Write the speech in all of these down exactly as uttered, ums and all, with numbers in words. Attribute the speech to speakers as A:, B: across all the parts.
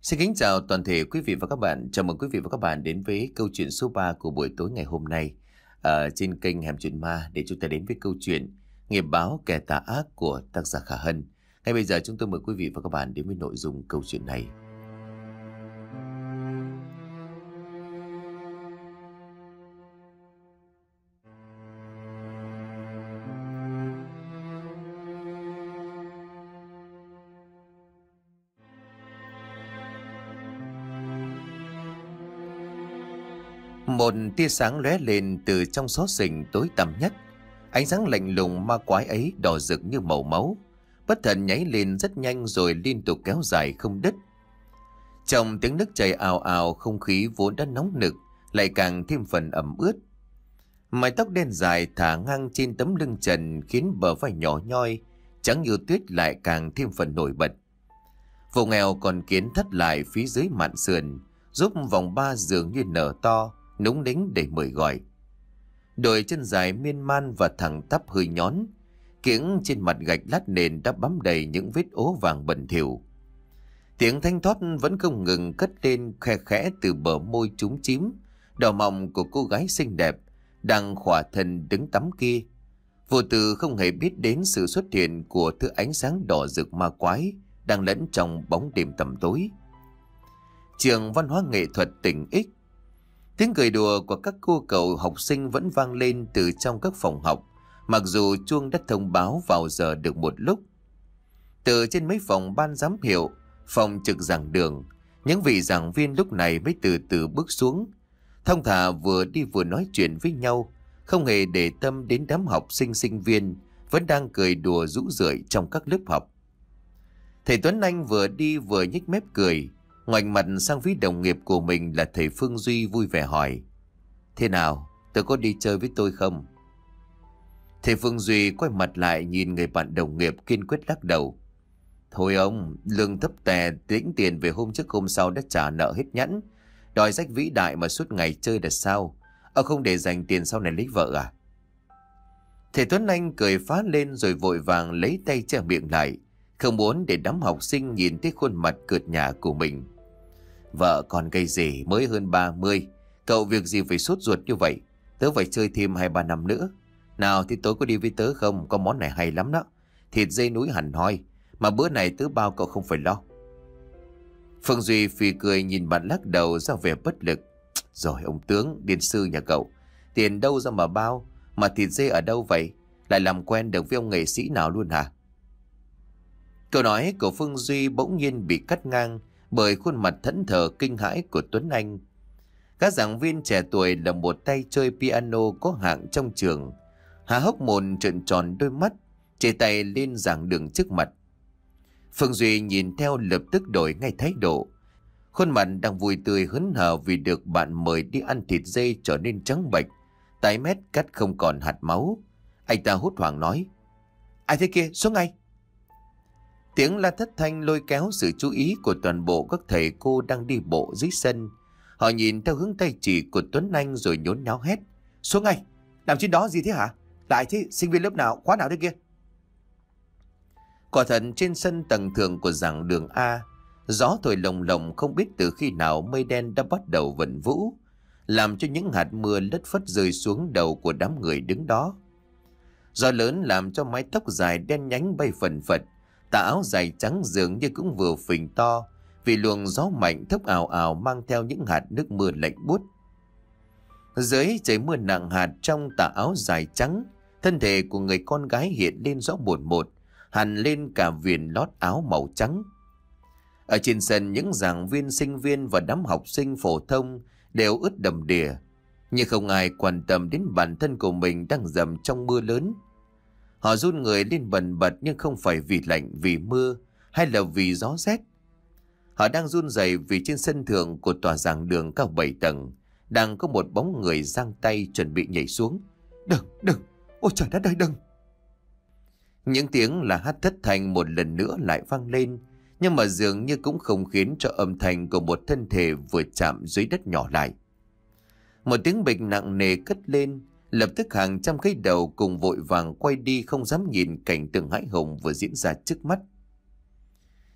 A: Xin kính chào toàn thể quý vị và các bạn. Chào mừng quý vị và các bạn đến với câu chuyện số ba của buổi tối ngày hôm nay ở trên kênh Hẻm Chuyện Ma, để chúng ta đến với câu chuyện Nghiệp báo kẻ tà ác của tác giả Khả Hân. Ngay bây giờ chúng tôi mời quý vị và các bạn đến với nội dung câu chuyện này. Một tia sáng lóe lên từ trong xó xỉnh tối tăm nhất. Ánh sáng lạnh lùng ma quái ấy đỏ rực như màu máu, bất thần nhảy lên rất nhanh rồi liên tục kéo dài không đứt. Trong tiếng nước chảy ào ào, không khí vốn đã nóng nực lại càng thêm phần ẩm ướt. Mái tóc đen dài thả ngang trên tấm lưng trần khiến bờ vai nhỏ nhoi trắng như tuyết lại càng thêm phần nổi bật. Vùng eo còn kiến thắt lại phía dưới mạn sườn, giúp vòng ba dường như nở to, núng nính để mời gọi. Đôi chân dài miên man và thẳng tắp hơi nhón, kiếng trên mặt gạch lát nền đã bám đầy những vết ố vàng bẩn thỉu. Tiếng thanh thoát vẫn không ngừng cất lên khe khẽ từ bờ môi trúng chím đỏ mọng của cô gái xinh đẹp đang khỏa thân đứng tắm kia, vô tư không hề biết đến sự xuất hiện của thứ ánh sáng đỏ rực ma quái đang lẫn trong bóng đêm tầm tối. Trường văn hóa nghệ thuật tỉnh X. Tiếng cười đùa của các cô cậu học sinh vẫn vang lên từ trong các phòng học, mặc dù chuông đã thông báo vào giờ được một lúc. Từ trên mấy phòng ban giám hiệu, phòng trực giảng đường, những vị giảng viên lúc này mới từ từ bước xuống, thong thả vừa đi vừa nói chuyện với nhau, không hề để tâm đến đám học sinh sinh viên vẫn đang cười đùa rũ rượi trong các lớp học. Thầy Tuấn Anh vừa đi vừa nhếch mép cười, ngoảnh mặt sang phía đồng nghiệp của mình là thầy Phương Duy vui vẻ hỏi: "Thế nào, tôi có đi chơi với tôi không?" Thầy Phương Duy quay mặt lại nhìn người bạn đồng nghiệp kiên quyết lắc đầu: "Thôi ông, lương thấp tè, tính tiền về hôm trước hôm sau đã trả nợ hết nhẵn, đòi sách vĩ đại mà suốt ngày chơi là sao? Ông không để dành tiền sau này lấy vợ à?" Thầy Tuấn Anh cười phá lên rồi vội vàng lấy tay che miệng lại, không muốn để đám học sinh nhìn thấy khuôn mặt cợt nhả của mình. "Vợ còn cây gì, mới hơn ba mươi, cậu việc gì phải sốt ruột như vậy? Tớ phải chơi thêm hai ba năm nữa. Nào thì tối có đi với tớ không? Có món này hay lắm đó, thịt dê núi hẳn hoi, mà bữa này tớ bao cậu không phải lo." Phương Duy phì cười nhìn bạn lắc đầu ra vẻ bất lực: "Rồi ông tướng điền sư nhà cậu, tiền đâu ra mà bao, mà thịt dê ở đâu vậy? Lại làm quen được với ông nghệ sĩ nào luôn hả?" Câu nói của Phương Duy bỗng nhiên bị cắt ngang bởi khuôn mặt thẫn thờ kinh hãi của Tuấn Anh. Các giảng viên trẻ tuổi là một tay chơi piano có hạng trong trường, há hốc mồm trợn tròn đôi mắt, chìa tay lên giảng đường trước mặt. Phương Duy nhìn theo lập tức đổi ngay thái độ, khuôn mặt đang vui tươi hớn hở vì được bạn mời đi ăn thịt dê trở nên trắng bệch, tái mét cắt không còn hạt máu. Anh ta hốt hoảng nói: "Ai thế kia, xuống ngay!" Tiếng la thất thanh lôi kéo sự chú ý của toàn bộ các thầy cô đang đi bộ dưới sân. Họ nhìn theo hướng tay chỉ của Tuấn Anh rồi nhốn nháo hét: "Xuống ngay! Làm chuyện đó gì thế hả? Lại thế, sinh viên lớp nào, khóa nào thế kia?" Quả thật trên sân tầng thượng của giảng đường A, gió thổi lồng lộng không biết từ khi nào mây đen đã bắt đầu vần vũ, làm cho những hạt mưa lất phất rơi xuống đầu của đám người đứng đó. Gió lớn làm cho mái tóc dài đen nhánh bay phần phật, tà áo dài trắng dường như cũng vừa phình to vì luồng gió mạnh thốc ào ào mang theo những hạt nước mưa lạnh buốt. Dưới trời mưa nặng hạt, trong tà áo dài trắng, thân thể của người con gái hiện lên rõ một một, hằn lên cả viền lót áo màu trắng. Ở trên sân, những giảng viên sinh viên và đám học sinh phổ thông đều ướt đầm đìa, nhưng không ai quan tâm đến bản thân của mình đang dầm trong mưa lớn. Họ run người lên bần bật, nhưng không phải vì lạnh, vì mưa hay là vì gió rét. Họ đang run rẩy vì trên sân thượng của tòa giảng đường cao bảy tầng đang có một bóng người giang tay chuẩn bị nhảy xuống. "Đừng, đừng, ôi trời đất ơi, đừng!" Những tiếng là hát thất thanh một lần nữa lại vang lên, nhưng mà dường như cũng không khiến cho âm thanh của một thân thể vừa chạm dưới đất nhỏ lại. Một tiếng bịch nặng nề cất lên, lập tức hàng trăm cái đầu cùng vội vàng quay đi, không dám nhìn cảnh tượng hãi hùng vừa diễn ra trước mắt.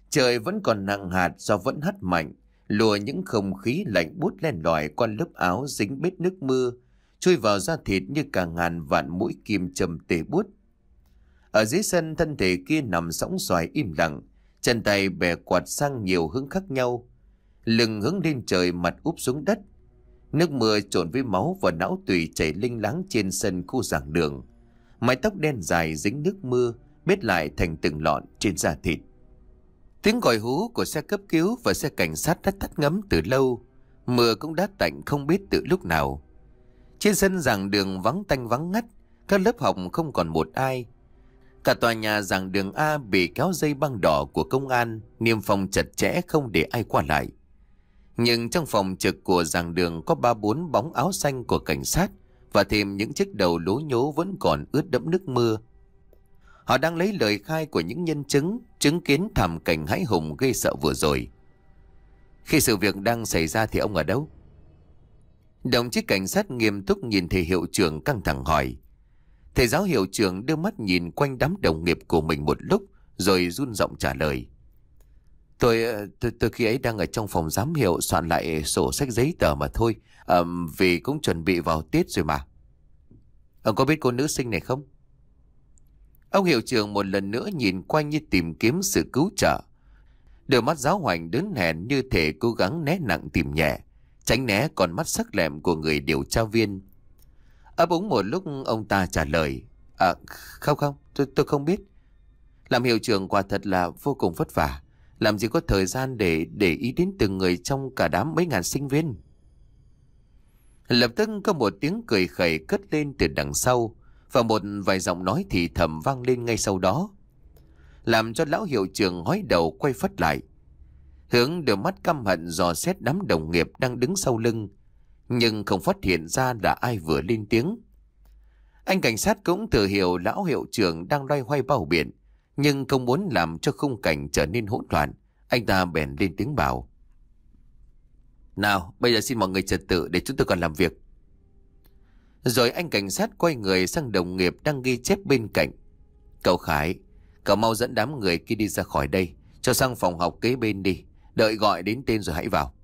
A: Trời vẫn còn nặng hạt, do vẫn hắt mạnh, lùa những không khí lạnh buốt len lỏi qua lớp áo dính bết nước mưa, chui vào da thịt như cả ngàn vạn mũi kim châm tê buốt. Ở dưới sân, thân thể kia nằm sõng xoài im lặng, chân tay bè quạt sang nhiều hướng khác nhau, lưng hướng lên trời, mặt úp xuống đất. Nước mưa trộn với máu và não tủy chảy linh láng trên sân khu giảng đường. Mái tóc đen dài dính nước mưa, bết lại thành từng lọn trên da thịt. Tiếng còi hú của xe cấp cứu và xe cảnh sát đã tắt ngấm từ lâu. Mưa cũng đã tạnh không biết từ lúc nào. Trên sân giảng đường vắng tanh vắng ngắt, các lớp học không còn một ai. Cả tòa nhà giảng đường A bị kéo dây băng đỏ của công an, niêm phong chặt chẽ không để ai qua lại. Nhưng trong phòng trực của giảng đường có ba bốn bóng áo xanh của cảnh sát, và thêm những chiếc đầu lố nhố vẫn còn ướt đẫm nước mưa. Họ đang lấy lời khai của những nhân chứng chứng kiến thảm cảnh hãi hùng gây sợ vừa rồi. Khi sự việc đang xảy ra thì ông ở đâu? Đồng chí cảnh sát nghiêm túc nhìn thầy hiệu trưởng căng thẳng hỏi. Thầy giáo hiệu trưởng đưa mắt nhìn quanh đám đồng nghiệp của mình một lúc, rồi run giọng trả lời. Tôi, tôi, tôi khi ấy đang ở trong phòng giám hiệu soạn lại sổ sách giấy tờ mà thôi, à, vì cũng chuẩn bị vào Tết rồi mà. Ông có biết cô nữ sinh này không? Ông hiệu trưởng một lần nữa nhìn quanh như tìm kiếm sự cứu trợ. Đôi mắt giáo hoành đớn hèn như thể cố gắng né nặng tìm nhẹ, tránh né con mắt sắc lẹm của người điều tra viên. Ấp úng một lúc ông ta trả lời. À không không, tôi, tôi không biết. Làm hiệu trưởng quả thật là vô cùng vất vả. Làm gì có thời gian để để ý đến từng người trong cả đám mấy ngàn sinh viên. Lập tức có một tiếng cười khẩy cất lên từ đằng sau, và một vài giọng nói thì thầm vang lên ngay sau đó, làm cho lão hiệu trưởng hói đầu quay phắt lại, hướng đôi mắt căm hận dò xét đám đồng nghiệp đang đứng sau lưng, nhưng không phát hiện ra là ai vừa lên tiếng. Anh cảnh sát cũng tự hiểu lão hiệu trưởng đang loay hoay bao biện, nhưng không muốn làm cho khung cảnh trở nên hỗn loạn. Anh ta bèn lên tiếng bảo. Nào, bây giờ xin mọi người trật tự để chúng tôi còn làm việc. Rồi anh cảnh sát quay người sang đồng nghiệp đang ghi chép bên cạnh. Cậu Khải, cậu mau dẫn đám người kia đi ra khỏi đây, cho sang phòng học kế bên đi. Đợi gọi đến tên rồi hãy vào.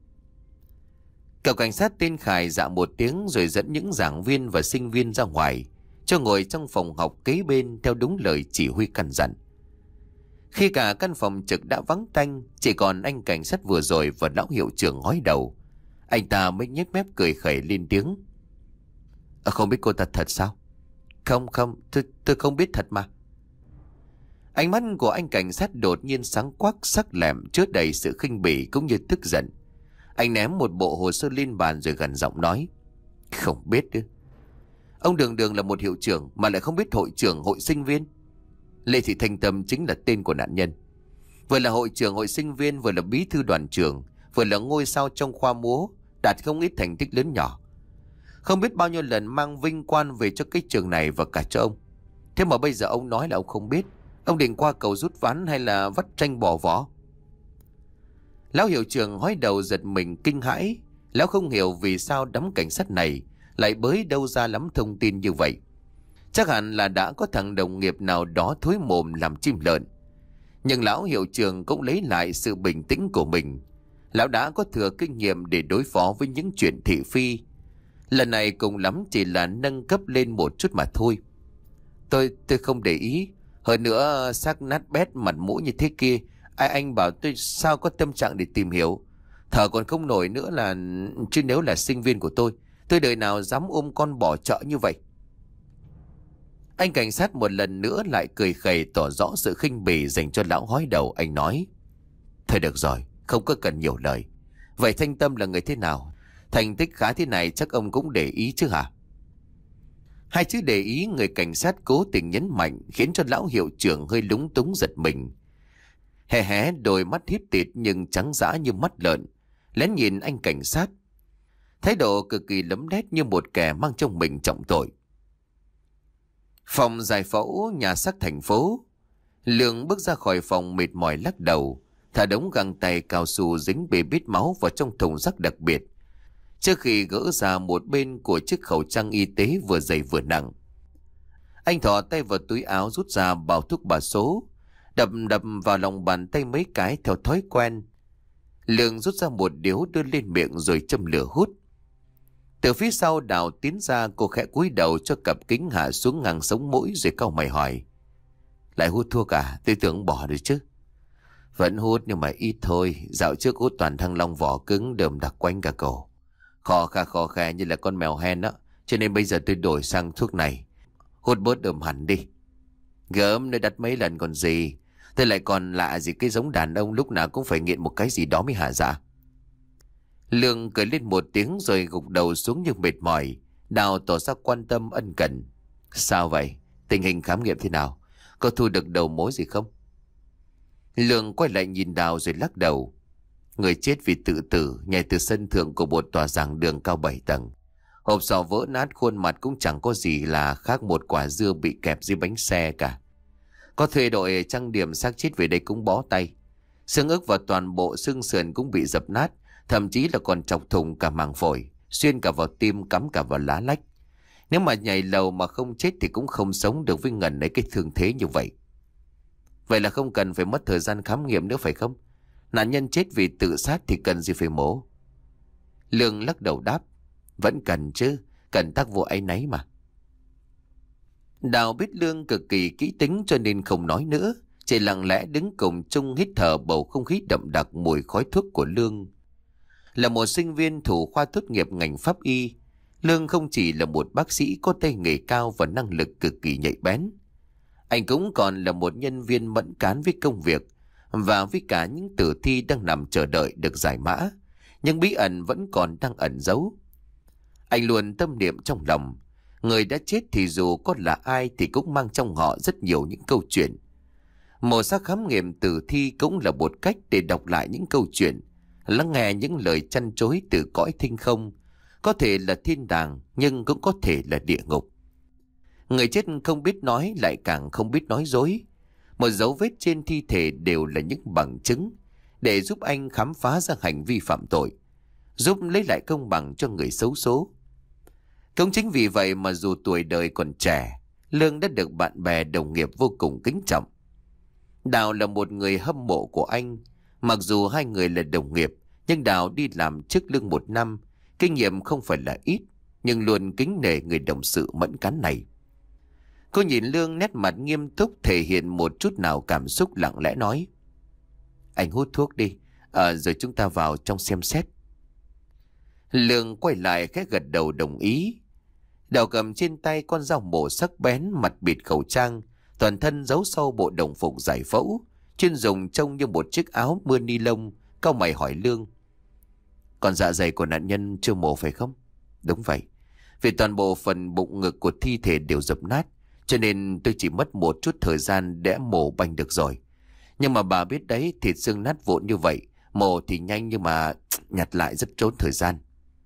A: Cậu cảnh sát tên Khải dạ một tiếng rồi dẫn những giảng viên và sinh viên ra ngoài, cho ngồi trong phòng học kế bên theo đúng lời chỉ huy căn dặn. Khi cả căn phòng trực đã vắng tanh, chỉ còn anh cảnh sát vừa rồi và lão hiệu trưởng hói đầu, anh ta mới nhếch mép cười khẩy lên tiếng. À, không biết cô ta thật sao? Không không, tôi, tôi không biết thật mà. Ánh mắt của anh cảnh sát đột nhiên sáng quắc sắc lẹm, chứa đầy sự khinh bỉ cũng như tức giận. Anh ném một bộ hồ sơ lên bàn rồi gần giọng nói. Không biết nữa. Ông đường đường là một hiệu trưởng mà lại không biết hội trưởng hội sinh viên. Lê Thị Thanh Tâm chính là tên của nạn nhân. Vừa là hội trưởng hội sinh viên, vừa là bí thư đoàn trường, vừa là ngôi sao trong khoa múa, đạt không ít thành tích lớn nhỏ. Không biết bao nhiêu lần mang vinh quang về cho cái trường này và cả cho ông. Thế mà bây giờ ông nói là ông không biết. Ông định qua cầu rút ván hay là vắt tranh bỏ vỏ? Lão hiệu trưởng hói đầu giật mình kinh hãi. Lão không hiểu vì sao đám cảnh sát này lại bới đâu ra lắm thông tin như vậy. Chắc hẳn là đã có thằng đồng nghiệp nào đó thối mồm làm chim lợn. Nhưng lão hiệu trưởng cũng lấy lại sự bình tĩnh của mình. Lão đã có thừa kinh nghiệm để đối phó với những chuyện thị phi. Lần này cùng lắm chỉ là nâng cấp lên một chút mà thôi. Tôi tôi không để ý. Hơn nữa xác nát bét mặt mũi như thế kia, ai anh bảo tôi sao có tâm trạng để tìm hiểu. Thở còn không nổi nữa là... Chứ nếu là sinh viên của tôi, tôi đời nào dám ôm con bỏ chợ như vậy. Anh cảnh sát một lần nữa lại cười khẩy tỏ rõ sự khinh bỉ dành cho lão hói đầu. Anh nói. Thôi được rồi, không có cần nhiều lời. Vậy Thanh Tâm là người thế nào? Thành tích khá thế này chắc ông cũng để ý chứ hả? Hai chữ để ý người cảnh sát cố tình nhấn mạnh khiến cho lão hiệu trưởng hơi lúng túng giật mình. Hé hé đôi mắt híp tịt nhưng trắng dã như mắt lợn, lén nhìn anh cảnh sát. Thái độ cực kỳ lấm lét như một kẻ mang trong mình trọng tội. Phòng giải phẫu nhà xác thành phố. Lương bước ra khỏi phòng mệt mỏi lắc đầu, thả đống găng tay cao su dính bê bít máu vào trong thùng rác đặc biệt, trước khi gỡ ra một bên của chiếc khẩu trang y tế vừa dày vừa nặng. Anh thò tay vào túi áo rút ra bao thuốc bà số, đập đập vào lòng bàn tay mấy cái theo thói quen. Lương rút ra một điếu đưa lên miệng rồi châm lửa hút. Từ phía sau Đào tiến ra, cô khẽ cúi đầu cho cặp kính hạ xuống ngang sống mũi rồi cau mày hỏi. Lại hút thuốc à? Tôi tưởng bỏ rồi chứ. Vẫn hút nhưng mà ít thôi. Dạo trước hút toàn thăng long vỏ cứng đờm đặc quanh cả cổ. Khò kha khò kha như là con mèo hen á. Cho nên bây giờ tôi đổi sang thuốc này. Hút bớt đờm hẳn đi. Gớm nơi đặt mấy lần còn gì. Thế lại còn lạ gì cái giống đàn ông lúc nào cũng phải nghiện một cái gì đó mới hả dạ. Lương cười lên một tiếng rồi gục đầu xuống như mệt mỏi. Đào tỏ ra quan tâm ân cần. Sao vậy? Tình hình khám nghiệm thế nào? Có thu được đầu mối gì không? Lương quay lại nhìn Đào rồi lắc đầu. Người chết vì tự tử nhảy từ sân thượng của một tòa giảng đường cao bảy tầng. Hộp sọ vỡ nát, khuôn mặt cũng chẳng có gì là khác một quả dưa bị kẹp dưới bánh xe cả. Có thuê đội trang điểm xác chết về đây cũng bó tay. Xương ức và toàn bộ xương sườn cũng bị dập nát, thậm chí là còn chọc thủng cả màng phổi, xuyên cả vào tim, cắm cả vào lá lách. Nếu mà nhảy lầu mà không chết thì cũng không sống được với ngần ấy cái thương thế như vậy. Vậy là không cần phải mất thời gian khám nghiệm nữa phải không? Nạn nhân chết vì tự sát thì cần gì phải mổ? Lương lắc đầu đáp. Vẫn cần chứ, cần tác vụ áy náy mà. Đào biết Lương cực kỳ kỹ tính cho nên không nói nữa, chỉ lặng lẽ đứng cùng chung hít thở bầu không khí đậm đặc mùi khói thuốc của Lương. Là một sinh viên thủ khoa tốt nghiệp ngành pháp y, Lương không chỉ là một bác sĩ có tay nghề cao và năng lực cực kỳ nhạy bén. Anh cũng còn là một nhân viên mẫn cán với công việc và với cả những tử thi đang nằm chờ đợi được giải mã, nhưng bí ẩn vẫn còn đang ẩn giấu. Anh luôn tâm niệm trong lòng, người đã chết thì dù có là ai thì cũng mang trong họ rất nhiều những câu chuyện. Mổ xác khám nghiệm tử thi cũng là một cách để đọc lại những câu chuyện, lắng nghe những lời chăn chối từ cõi thinh không, có thể là thiên đàng nhưng cũng có thể là địa ngục. Người chết không biết nói lại càng không biết nói dối. Một dấu vết trên thi thể đều là những bằng chứng để giúp anh khám phá ra hành vi phạm tội, giúp lấy lại công bằng cho người xấu số. Cũng chính vì vậy mà dù tuổi đời còn trẻ, Lương đã được bạn bè đồng nghiệp vô cùng kính trọng. Đào là một người hâm mộ của anh. Mặc dù hai người là đồng nghiệp, nhưng Đào đi làm trước Lương một năm, kinh nghiệm không phải là ít, nhưng luôn kính nể người đồng sự mẫn cán này. Cô nhìn Lương nét mặt nghiêm túc, thể hiện một chút nào cảm xúc, lặng lẽ nói. Anh hút thuốc đi, à, rồi chúng ta vào trong xem xét. Lương quay lại khẽ gật đầu đồng ý. Đào cầm trên tay con dao mổ sắc bén, mặt bịt khẩu trang, toàn thân giấu sau bộ đồng phục giải phẫu, chuyên dùng trông như một chiếc áo mưa ni lông. Cau mày hỏi Lương. Còn dạ dày của nạn nhân chưa mổ phải không? Đúng vậy. Vì toàn bộ phần bụng ngực của thi thể đều dập nát, cho nên tôi chỉ mất một chút thời gian để mổ banh được rồi. Nhưng mà bà biết đấy, thịt xương nát vụn như vậy, mổ thì nhanh nhưng mà nhặt lại rất tốn thời gian.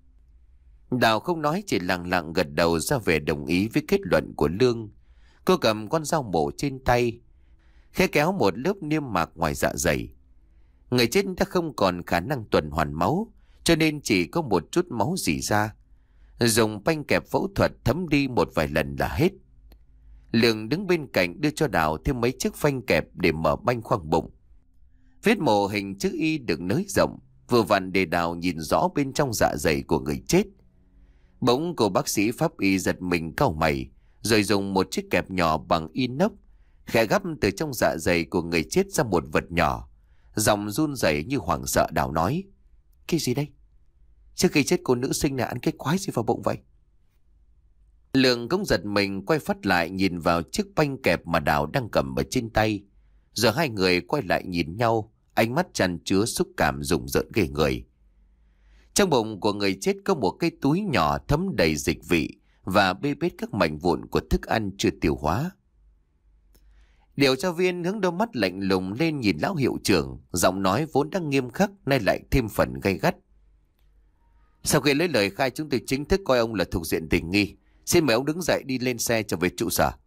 A: Đào không nói, chỉ lặng lặng gật đầu ra về đồng ý với kết luận của Lương. Cô cầm con dao mổ trên tay, khẽ kéo một lớp niêm mạc ngoài dạ dày. Người chết đã không còn khả năng tuần hoàn máu, cho nên chỉ có một chút máu rỉ ra. Dùng banh kẹp phẫu thuật thấm đi một vài lần là hết. Lương đứng bên cạnh đưa cho Đào thêm mấy chiếc phanh kẹp để mở banh khoang bụng. Vết mổ hình chữ Y được nới rộng, vừa vặn để Đào nhìn rõ bên trong dạ dày của người chết. Bỗng cô bác sĩ pháp y giật mình cau mày, rồi dùng một chiếc kẹp nhỏ bằng inox khẽ gắp từ trong dạ dày của người chết ra một vật nhỏ. Giọng run rẩy như hoảng sợ, Đào nói. Cái gì đây? Trước khi chết cô nữ sinh này ăn cái quái gì vào bụng vậy? Lương cũng giật mình quay phát lại nhìn vào chiếc banh kẹp mà Đào đang cầm ở trên tay. Giờ hai người quay lại nhìn nhau, ánh mắt chan chứa xúc cảm rùng rợn ghê người. Trong bụng của người chết có một cái túi nhỏ thấm đầy dịch vị và bê bết các mảnh vụn của thức ăn chưa tiêu hóa. Điều tra viên hướng đôi mắt lạnh lùng lên nhìn lão hiệu trưởng, giọng nói vốn đang nghiêm khắc nay lại thêm phần gay gắt. Sau khi lấy lời khai, chúng tôi chính thức coi ông là thuộc diện tình nghi. Xin mời ông đứng dậy đi lên xe trở về trụ sở.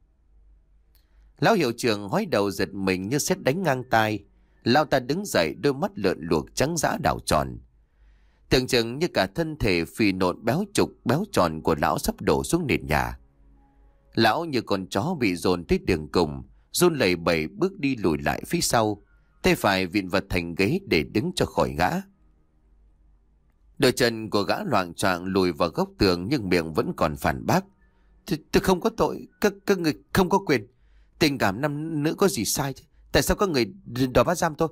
A: Lão hiệu trưởng hói đầu giật mình như sét đánh ngang tai. Lão ta đứng dậy, đôi mắt lợn luộc trắng dã đảo tròn. Tưởng chừng như cả thân thể phì nộn béo trục béo tròn của lão sắp đổ xuống nền nhà. Lão như con chó bị dồn tới đường cùng, run lẩy bẩy bước đi lùi lại phía sau, tay phải vịn vào thành ghế để đứng cho khỏi ngã. Đôi chân của gã loạng choạng lùi vào góc tường nhưng miệng vẫn còn phản bác. Tôi không có tội, các, các người không có quyền. Tình cảm nam nữ có gì sai chứ? Tại sao các người đòi bắt giam tôi?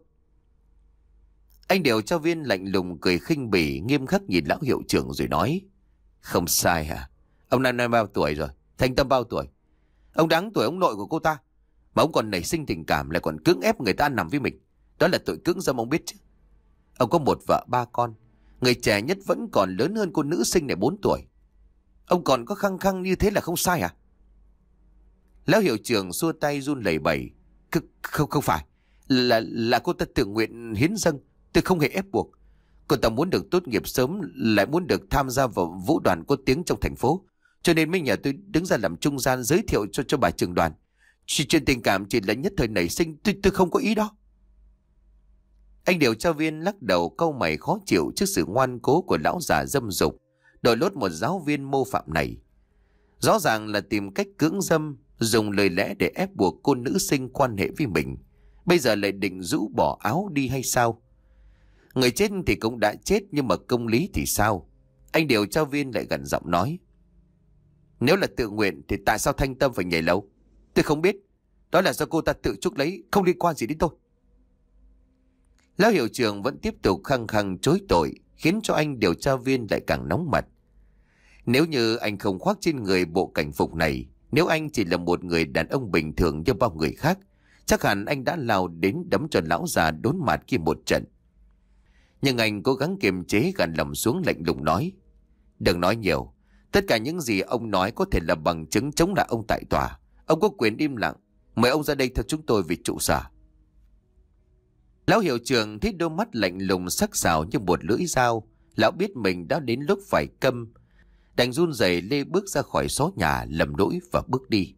A: Anh điều tra viên lạnh lùng cười khinh bỉ, nghiêm khắc nhìn lão hiệu trưởng rồi nói. Không sai hả? Ông năm nay bao tuổi rồi? Thanh Tâm bao tuổi? Ông đáng tuổi ông nội của cô ta, mà ông còn nảy sinh tình cảm, lại còn cưỡng ép người ta ăn nằm với mình. Đó là tội cưỡng dâm, ông biết chứ? Ông có một vợ ba con, người trẻ nhất vẫn còn lớn hơn cô nữ sinh này bốn tuổi. Ông còn có khăng khăng như thế là không sai à? Lão hiệu trưởng xua tay run lẩy bẩy. Không không phải, là là cô ta tự nguyện hiến dâng, tôi không hề ép buộc. Cô ta muốn được tốt nghiệp sớm, lại muốn được tham gia vào vũ đoàn có tiếng trong thành phố, cho nên mới nhờ tôi đứng ra làm trung gian giới thiệu cho cho bà trưởng đoàn. Chuyện tình cảm chỉ là nhất thời nảy sinh, tôi tôi không có ý đó. Anh điều tra viên lắc đầu cau mày khó chịu trước sự ngoan cố của lão già dâm dục, đội lốt một giáo viên mô phạm này. Rõ ràng là tìm cách cưỡng dâm, dùng lời lẽ để ép buộc cô nữ sinh quan hệ với mình. Bây giờ lại định rũ bỏ áo đi hay sao? Người chết thì cũng đã chết, nhưng mà công lý thì sao? Anh điều tra viên lại gần giọng nói. Nếu là tự nguyện thì tại sao Thanh Tâm phải nhảy lầu? Tôi không biết. Đó là do cô ta tự chuốc lấy, không liên quan gì đến tôi. Lão hiệu trưởng vẫn tiếp tục khăng khăng chối tội, khiến cho anh điều tra viên lại càng nóng mặt. Nếu như anh không khoác trên người bộ cảnh phục này, nếu anh chỉ là một người đàn ông bình thường như bao người khác, chắc hẳn anh đã lao đến đấm cho lão già đốn mặt kia một trận. Nhưng anh cố gắng kiềm chế gằn lòng xuống, lạnh lùng nói. Đừng nói nhiều. Tất cả những gì ông nói có thể là bằng chứng chống lại ông tại tòa. Ông có quyền im lặng. Mời ông ra đây theo chúng tôi về trụ sở. Lão hiệu trưởng thấy đôi mắt lạnh lùng sắc sảo như một lưỡi dao. Lão biết mình đã đến lúc phải câm, đành run rẩy lê bước ra khỏi xó nhà, lầm lũi và bước đi.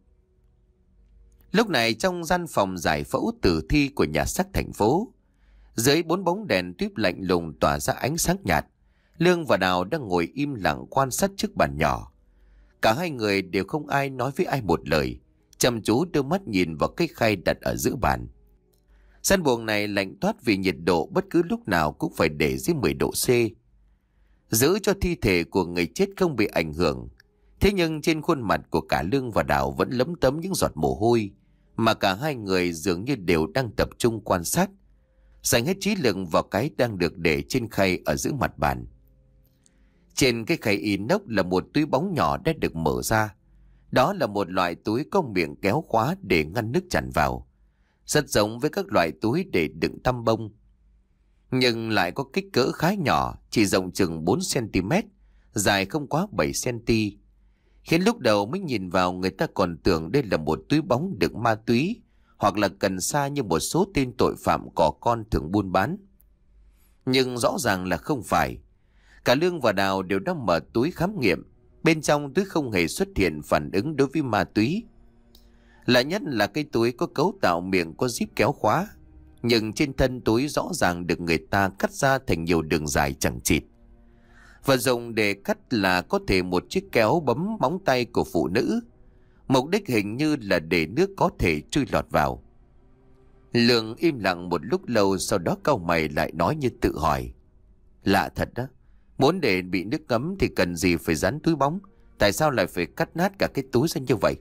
A: Lúc này trong gian phòng giải phẫu tử thi của nhà xác thành phố, dưới bốn bóng đèn tuýp lạnh lùng tỏa ra ánh sáng nhạt, Lương và Đào đang ngồi im lặng quan sát chiếc bàn nhỏ. Cả hai người đều không ai nói với ai một lời, chăm chú đưa mắt nhìn vào cái khay đặt ở giữa bàn. Gian buồng này lạnh toát vì nhiệt độ bất cứ lúc nào cũng phải để dưới mười độ C, giữ cho thi thể của người chết không bị ảnh hưởng. Thế nhưng trên khuôn mặt của cả Lương và Đào vẫn lấm tấm những giọt mồ hôi, mà cả hai người dường như đều đang tập trung quan sát, dành hết trí lực vào cái đang được để trên khay ở giữa mặt bàn. Trên cái khay inox là một túi bóng nhỏ đã được mở ra. Đó là một loại túi có miệng kéo khóa để ngăn nước tràn vào, rất giống với các loại túi để đựng tăm bông, nhưng lại có kích cỡ khá nhỏ, chỉ rộng chừng bốn xăng-ti-mét, dài không quá bảy xăng-ti-mét, khiến lúc đầu mới nhìn vào người ta còn tưởng đây là một túi bóng đựng ma túy hoặc là cần sa như một số tên tội phạm cỏ con thường buôn bán. Nhưng rõ ràng là không phải. Cả Lương và Đào đều đã mở túi khám nghiệm, bên trong túi không hề xuất hiện phản ứng đối với ma túy. Lạ nhất là cái túi có cấu tạo miệng có zip kéo khóa, nhưng trên thân túi rõ ràng được người ta cắt ra thành nhiều đường dài chằng chịt, và dùng để cắt là có thể một chiếc kéo bấm móng tay của phụ nữ, mục đích hình như là để nước có thể chui lọt vào. Lương im lặng một lúc lâu, sau đó cau mày lại nói như tự hỏi. Lạ thật đó, muốn để bị nước ngấm thì cần gì phải dán túi bóng, tại sao lại phải cắt nát cả cái túi ra như vậy?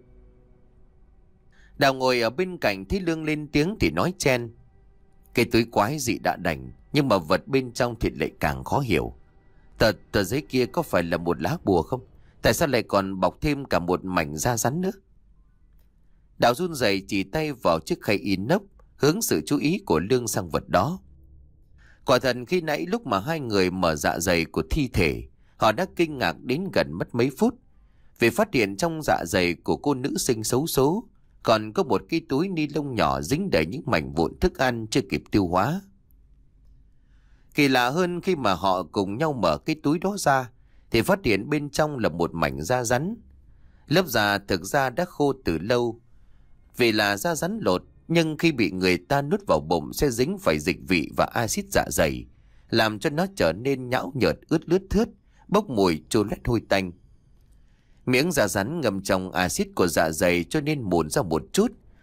A: Đào ngồi ở bên cạnh thấy Lương lên tiếng thì nói chen. Cái túi quái dị đã đành, nhưng mà vật bên trong thì lại càng khó hiểu. Tờ, tờ giấy kia có phải là một lá bùa không? Tại sao lại còn bọc thêm cả một mảnh da rắn nữa? Đào run rẩy chỉ tay vào chiếc khay inox, hướng sự chú ý của Lương sang vật đó. Quả thật khi nãy lúc mà hai người mở dạ dày của thi thể, họ đã kinh ngạc đến gần mất mấy phút, vì phát hiện trong dạ dày của cô nữ sinh xấu số còn có một cái túi ni lông nhỏ dính đầy những mảnh vụn thức ăn chưa kịp tiêu hóa. Kỳ lạ hơn, khi mà họ cùng nhau mở cái túi đó ra thì phát hiện bên trong là một mảnh da rắn. Lớp da thực ra đã khô từ lâu, vì là da rắn lột, nhưng khi bị người ta nuốt vào bụng sẽ dính phải dịch vị và axit dạ dày, làm cho nó trở nên nhão nhợt, ướt lướt thướt, bốc mùi chua loét hôi tanh. Miếng da rắn ngâm trong axit của dạ dày cho nên mùn ra một chút,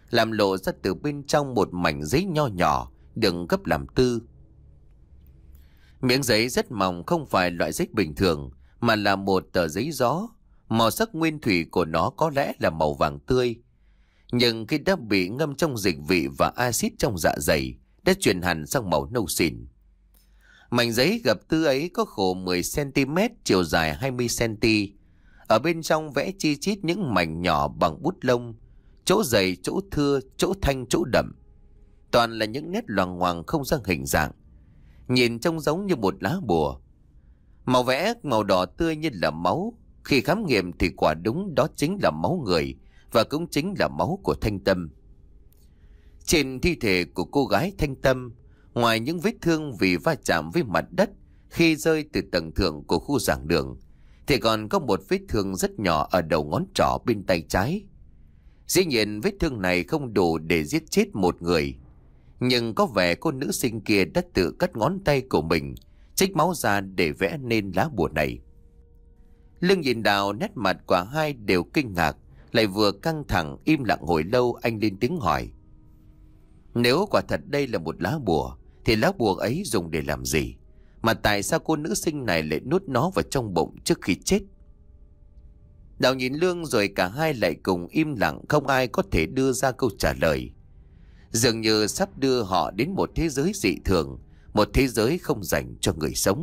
A: làm lộ ra từ bên trong một mảnh giấy nho nhỏ, đựng gấp làm tư. Miếng giấy rất mỏng, không phải loại giấy bình thường, mà là một tờ giấy gió. Màu sắc nguyên thủy của nó có lẽ là màu vàng tươi, nhưng khi đã bị ngâm trong dịch vị và axit trong dạ dày, đã chuyển hẳn sang màu nâu xỉn. Mảnh giấy gập tư ấy có khổ mười xăng-ti-mét, chiều dài hai mươi xăng-ti-mét. Ở bên trong vẽ chi chít những mảnh nhỏ bằng bút lông, chỗ dày, chỗ thưa, chỗ thanh, chỗ đậm. Toàn là những nét loằng ngoằng không ra hình dạng, nhìn trông giống như một lá bùa. Màu vẽ màu đỏ tươi như là máu. Khi khám nghiệm thì quả đúng đó chính là máu người, và cũng chính là máu của Thanh Tâm. Trên thi thể của cô gái Thanh Tâm, ngoài những vết thương vì va chạm với mặt đất khi rơi từ tầng thượng của khu giảng đường, thì còn có một vết thương rất nhỏ ở đầu ngón trỏ bên tay trái. Dĩ nhiên vết thương này không đủ để giết chết một người, nhưng có vẻ cô nữ sinh kia đã tự cắt ngón tay của mình, trích máu ra để vẽ nên lá bùa này. Lương nhìn Đào, nét mặt của hai đều kinh ngạc, lại vừa căng thẳng. Im lặng hồi lâu, anh lên tiếng hỏi: nếu quả thật đây là một lá bùa, thì lá bùa ấy dùng để làm gì? Mà tại sao cô nữ sinh này lại nuốt nó vào trong bụng trước khi chết? Đào nhìn Lương rồi cả hai lại cùng im lặng, không ai có thể đưa ra câu trả lời. Dường như sắp đưa họ đến một thế giới dị thường, một thế giới không dành cho người sống.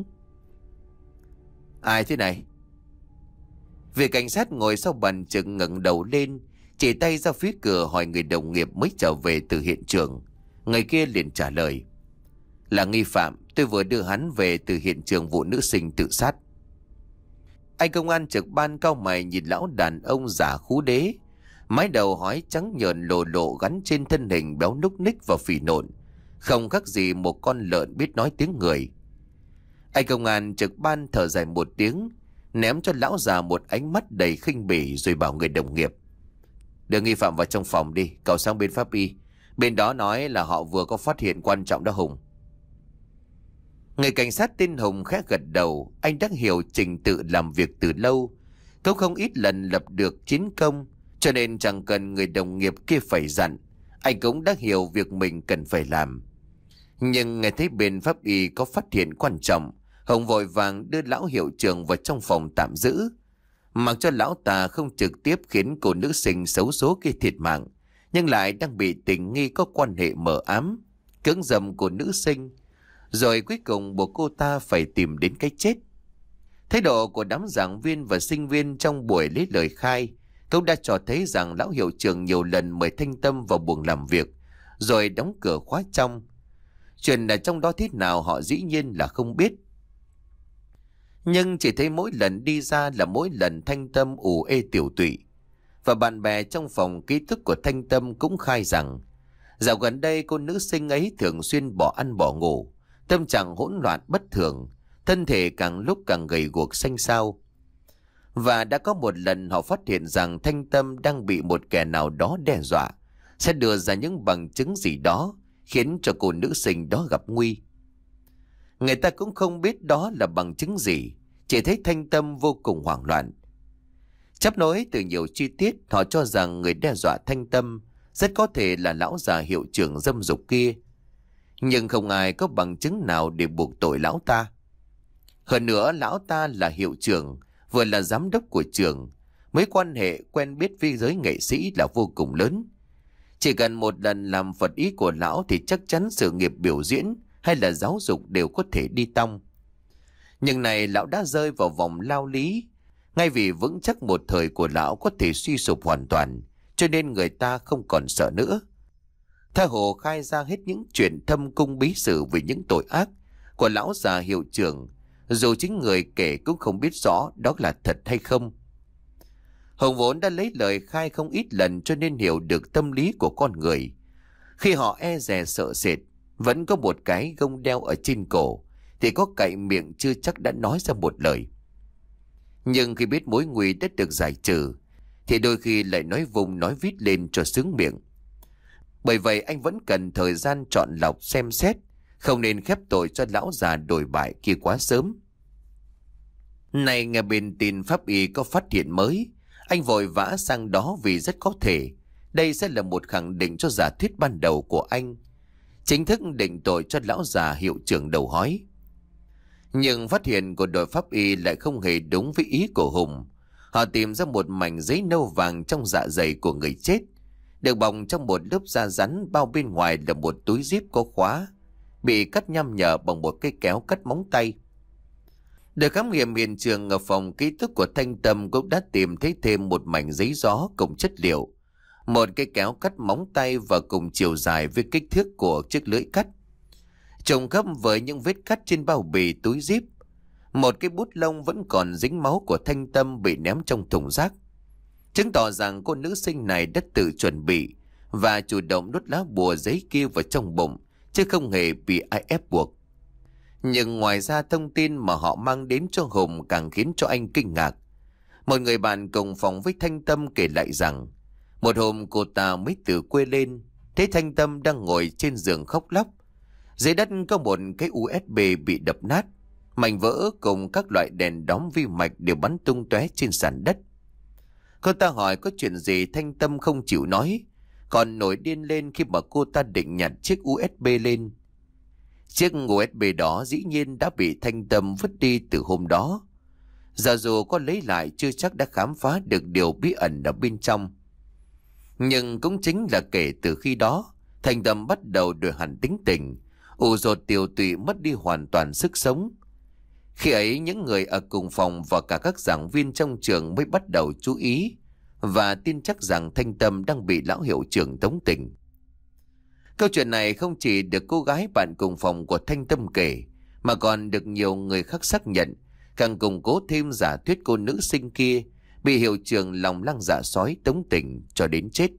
A: Ai thế này? Vị cảnh sát ngồi sau bàn trực ngẩng đầu lên, chỉ tay ra phía cửa hỏi người đồng nghiệp mới trở về từ hiện trường. Người kia liền trả lời: là nghi phạm, tôi vừa đưa hắn về từ hiện trường vụ nữ sinh tự sát. Anh công an trực ban cau mày nhìn lão đàn ông giả khú đế, mái đầu hói trắng nhợn lồ lộ gắn trên thân hình béo núc ních và phì nộn, không khác gì một con lợn biết nói tiếng người. Anh công an trực ban thở dài một tiếng, ném cho lão già một ánh mắt đầy khinh bỉ rồi bảo người đồng nghiệp: đưa nghi phạm vào trong phòng đi, cậu sang bên pháp y, bên đó nói là họ vừa có phát hiện quan trọng đó Hùng. Người cảnh sát tên Hùng khẽ gật đầu. Anh đã hiểu trình tự làm việc từ lâu, cậu không ít lần lập được chiến công, cho nên chẳng cần người đồng nghiệp kia phải dặn, anh cũng đã hiểu việc mình cần phải làm. Nhưng nghe thấy bên pháp y có phát hiện quan trọng, Hùng vội vàng đưa lão hiệu trưởng vào trong phòng tạm giữ. Mặc cho lão ta không trực tiếp khiến cô nữ sinh xấu số kia thiệt mạng, nhưng lại đang bị tình nghi có quan hệ mờ ám, cưỡng dâm của nữ sinh, rồi cuối cùng buộc cô ta phải tìm đến cái chết. Thái độ của đám giảng viên và sinh viên trong buổi lấy lời khai cũng đã cho thấy rằng lão hiệu trưởng nhiều lần mời Thanh Tâm vào buồng làm việc, rồi đóng cửa khóa trong. Chuyện ở trong đó thế nào họ dĩ nhiên là không biết. Nhưng chỉ thấy mỗi lần đi ra là mỗi lần Thanh Tâm ù ê tiểu tụy. Và bạn bè trong phòng ký túc của Thanh Tâm cũng khai rằng dạo gần đây cô nữ sinh ấy thường xuyên bỏ ăn bỏ ngủ, tâm trạng hỗn loạn bất thường, thân thể càng lúc càng gầy guộc xanh xao. Và đã có một lần họ phát hiện rằng Thanh Tâm đang bị một kẻ nào đó đe dọa, sẽ đưa ra những bằng chứng gì đó khiến cho cô nữ sinh đó gặp nguy. Người ta cũng không biết đó là bằng chứng gì, chỉ thấy Thanh Tâm vô cùng hoảng loạn. Chấp nối từ nhiều chi tiết, họ cho rằng người đe dọa Thanh Tâm rất có thể là lão già hiệu trưởng dâm dục kia. Nhưng không ai có bằng chứng nào để buộc tội lão ta. Hơn nữa lão ta là hiệu trưởng, vừa là giám đốc của trường, mối quan hệ quen biết với giới nghệ sĩ là vô cùng lớn. Chỉ cần một lần làm phật ý của lão thì chắc chắn sự nghiệp biểu diễn hay là giáo dục đều có thể đi tong. Nhưng này lão đã rơi vào vòng lao lý, ngay vì vững chắc một thời của lão có thể suy sụp hoàn toàn, cho nên người ta không còn sợ nữa. Tha hồ khai ra hết những chuyện thâm cung bí sử về những tội ác của lão già hiệu trưởng, dù chính người kể cũng không biết rõ đó là thật hay không. Hồng vốn đã lấy lời khai không ít lần cho nên hiểu được tâm lý của con người. Khi họ e dè sợ sệt, vẫn có một cái gông đeo ở trên cổ, thì có cậy miệng chưa chắc đã nói ra một lời. Nhưng khi biết mối nguy đã được giải trừ, thì đôi khi lại nói vùng nói vít lên cho sướng miệng. Bởi vậy anh vẫn cần thời gian chọn lọc xem xét, không nên khép tội cho lão già đổi bại kia quá sớm. Này nghe bên tin pháp y có phát hiện mới, anh vội vã sang đó vì rất có thể Đây sẽ là một khẳng định cho giả thuyết ban đầu của anh, chính thức định tội cho lão già hiệu trưởng đầu hói. Nhưng phát hiện của đội pháp y lại không hề đúng với ý của Hùng. Họ tìm ra một mảnh giấy nâu vàng trong dạ dày của người chết, được bọc trong một lớp da rắn, bao bên ngoài là một túi zip có khóa, bị cắt nham nhở bằng một cây kéo cắt móng tay. Để khám nghiệm hiện trường ở phòng ký túc của Thanh Tâm cũng đã tìm thấy thêm một mảnh giấy gió cùng chất liệu, một cây kéo cắt móng tay và cùng chiều dài với kích thước của chiếc lưỡi cắt, trùng khớp với những vết cắt trên bao bì túi zip. Một cái bút lông vẫn còn dính máu của Thanh Tâm bị ném trong thùng rác, chứng tỏ rằng cô nữ sinh này đã tự chuẩn bị và chủ động đốt lá bùa giấy kia vào trong bụng, chứ không hề bị ai ép buộc. Nhưng ngoài ra, thông tin mà họ mang đến cho Hùng càng khiến cho anh kinh ngạc. Một người bạn cùng phòng với Thanh Tâm kể lại rằng một hôm cô ta mới từ quê lên, thấy Thanh Tâm đang ngồi trên giường khóc lóc. Dưới đất có một cái u ét bê bị đập nát, mảnh vỡ cùng các loại đèn đóm vi mạch đều bắn tung tóe trên sàn đất. Cô ta hỏi có chuyện gì, Thanh Tâm không chịu nói, còn nổi điên lên khi mà cô ta định nhặt chiếc u ét bê lên. Chiếc u ét bê đó dĩ nhiên đã bị Thanh Tâm vứt đi từ hôm đó. Giờ dù có lấy lại chưa chắc đã khám phá được điều bí ẩn ở bên trong. Nhưng cũng chính là kể từ khi đó, Thanh Tâm bắt đầu đổi hẳn tính tình, ù dột tiều tụy, mất đi hoàn toàn sức sống. Khi ấy, những người ở cùng phòng và cả các giảng viên trong trường mới bắt đầu chú ý và tin chắc rằng Thanh Tâm đang bị lão hiệu trưởng tống tình. Câu chuyện này không chỉ được cô gái bạn cùng phòng của Thanh Tâm kể, mà còn được nhiều người khác xác nhận, càng củng cố thêm giả thuyết cô nữ sinh kia bị hiệu trưởng lòng lang dạ sói tống tình cho đến chết.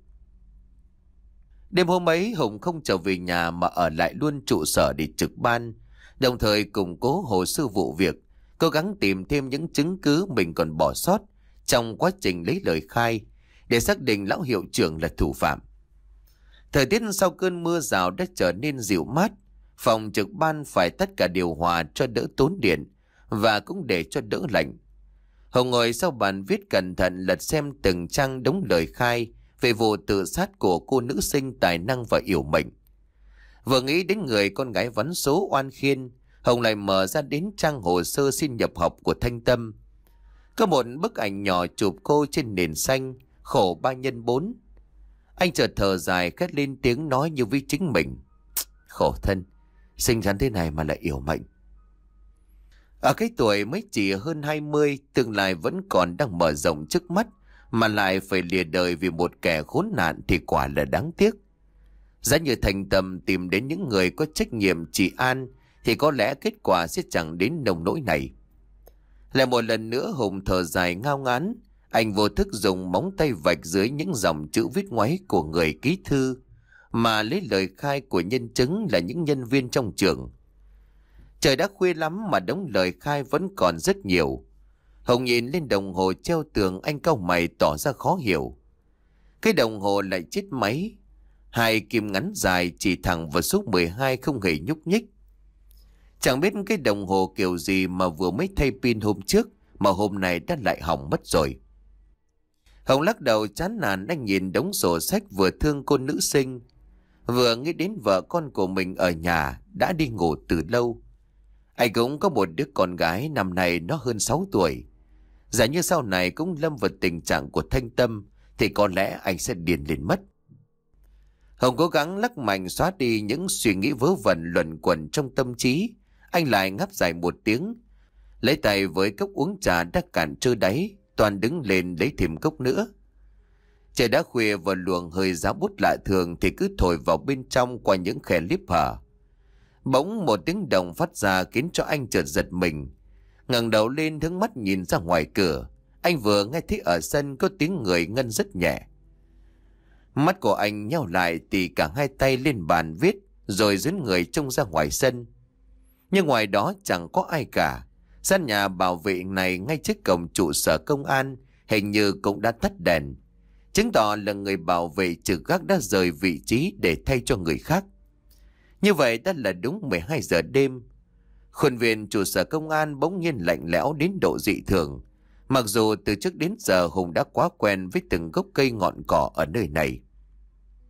A: Đêm hôm ấy, Hùng không trở về nhà mà ở lại luôn trụ sở để trực ban, đồng thời củng cố hồ sơ vụ việc, cố gắng tìm thêm những chứng cứ mình còn bỏ sót trong quá trình lấy lời khai để xác định lão hiệu trưởng là thủ phạm. Thời tiết sau cơn mưa rào đã trở nên dịu mát, phòng trực ban phải tất cả điều hòa cho đỡ tốn điện và cũng để cho đỡ lạnh. Hùng ngồi sau bàn viết cẩn thận, lật xem từng trang đống lời khai về vụ tự sát của cô nữ sinh tài năng và yểu mệnh. Vừa nghĩ đến người con gái vắn số oan khiên, Hùng lại mở ra đến trang hồ sơ xin nhập học của Thanh Tâm. Có một bức ảnh nhỏ chụp cô trên nền xanh, khổ ba nhân bốn. Anh chợt thở dài, cất lên tiếng nói như với chính mình: khổ thân, sinh ra thế này mà lại yểu mệnh. Ở cái tuổi mới chỉ hơn hai mươi, tương lai vẫn còn đang mở rộng trước mắt, mà lại phải lìa đời vì một kẻ khốn nạn thì quả là đáng tiếc. Giá như Thanh Tâm tìm đến những người có trách nhiệm trị an thì có lẽ kết quả sẽ chẳng đến nông nỗi này. Lại một lần nữa Hùng thở dài ngao ngán. Anh vô thức dùng móng tay vạch dưới những dòng chữ viết ngoáy của người ký thư mà lấy lời khai của nhân chứng là những nhân viên trong trường. Trời đã khuya lắm mà đống lời khai vẫn còn rất nhiều. Hùng nhìn lên đồng hồ treo tường, anh cau mày tỏ ra khó hiểu. Cái đồng hồ lại chết máy, hai kim ngắn dài chỉ thẳng vào số mười hai không hề nhúc nhích. Chẳng biết cái đồng hồ kiểu gì mà vừa mới thay pin hôm trước mà hôm nay đã lại hỏng mất rồi. Hồng lắc đầu chán nản, anh nhìn đống sổ sách, vừa thương cô nữ sinh, vừa nghĩ đến vợ con của mình ở nhà đã đi ngủ từ lâu. Anh cũng có một đứa con gái, năm nay nó hơn sáu tuổi. Giả như sau này cũng lâm vào tình trạng của Thanh Tâm thì có lẽ anh sẽ điên lên mất. Hồng cố gắng lắc mạnh xóa đi những suy nghĩ vớ vẩn luẩn quẩn trong tâm trí. Anh lại ngáp dài một tiếng, lấy tay với cốc uống trà đã cạn trơ đáy, toàn đứng lên lấy thêm cốc nữa. Trời đã khuya và luồng hơi giá bút lạ thường thì cứ thổi vào bên trong qua những khe liếp hở. Bỗng một tiếng động phát ra khiến cho anh chợt giật mình. Ngẩng đầu lên hướng mắt nhìn ra ngoài cửa, anh vừa nghe thấy ở sân có tiếng người ngân rất nhẹ. Mắt của anh nheo lại thì cả hai tay lên bàn viết, rồi dẫn người trông ra ngoài sân. Nhưng ngoài đó chẳng có ai cả. Gian nhà bảo vệ này ngay trước cổng trụ sở công an hình như cũng đã tắt đèn, chứng tỏ là người bảo vệ trực gác đã rời vị trí để thay cho người khác. Như vậy đã là đúng mười hai giờ đêm. Khuôn viên trụ sở công an bỗng nhiên lạnh lẽo đến độ dị thường. Mặc dù từ trước đến giờ Hùng đã quá quen với từng gốc cây ngọn cỏ ở nơi này.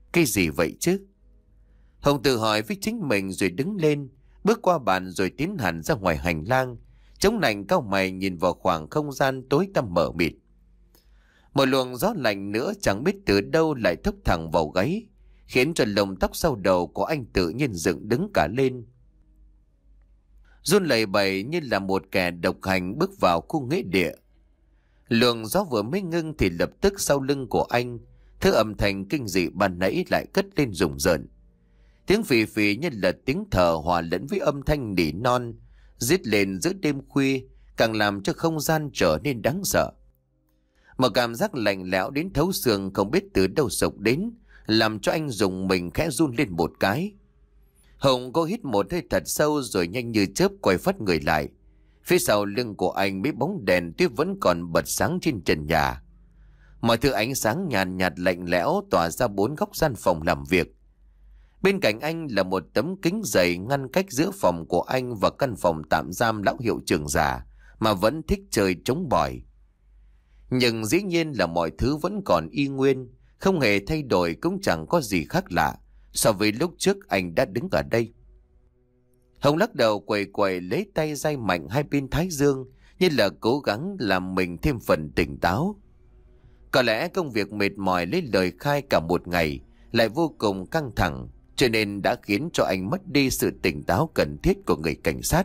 A: Cái gì vậy chứ? Hồng tự hỏi với chính mình rồi đứng lên, bước qua bàn rồi tiến hẳn ra ngoài hành lang, chống nạnh cau mày nhìn vào khoảng không gian tối tăm mờ mịt. Một luồng gió lạnh nữa chẳng biết từ đâu lại thốc thẳng vào gáy, khiến cho lông tóc sau đầu của anh tự nhiên dựng đứng cả lên. Run lẩy bẩy như là một kẻ độc hành bước vào khu nghĩa địa. Luồng gió vừa mới ngưng thì lập tức sau lưng của anh, thứ âm thanh kinh dị ban nãy lại cất lên rùng rợn. Tiếng phì phì như là tiếng thở hòa lẫn với âm thanh nỉ non, rít lên giữa đêm khuya, càng làm cho không gian trở nên đáng sợ. Một cảm giác lạnh lẽo đến thấu xương không biết từ đâu sộc đến, làm cho anh rùng mình khẽ run lên một cái. Hồng cô hít một hơi thật sâu rồi nhanh như chớp quay phát người lại. Phía sau lưng của anh mấy bóng đèn tuyết vẫn còn bật sáng trên trần nhà. Mọi thứ ánh sáng nhàn nhạt, nhạt lạnh lẽo tỏa ra bốn góc gian phòng làm việc. Bên cạnh anh là một tấm kính dày ngăn cách giữa phòng của anh và căn phòng tạm giam lão hiệu trưởng già mà vẫn thích chơi trống bỏi. Nhưng dĩ nhiên là mọi thứ vẫn còn y nguyên, không hề thay đổi, cũng chẳng có gì khác lạ so với lúc trước anh đã đứng ở đây. Hồng lắc đầu quầy quầy lấy tay day mạnh hai bên thái dương, như là cố gắng làm mình thêm phần tỉnh táo. Có lẽ công việc mệt mỏi lấy lời khai cả một ngày lại vô cùng căng thẳng, cho nên đã khiến cho anh mất đi sự tỉnh táo cần thiết của người cảnh sát,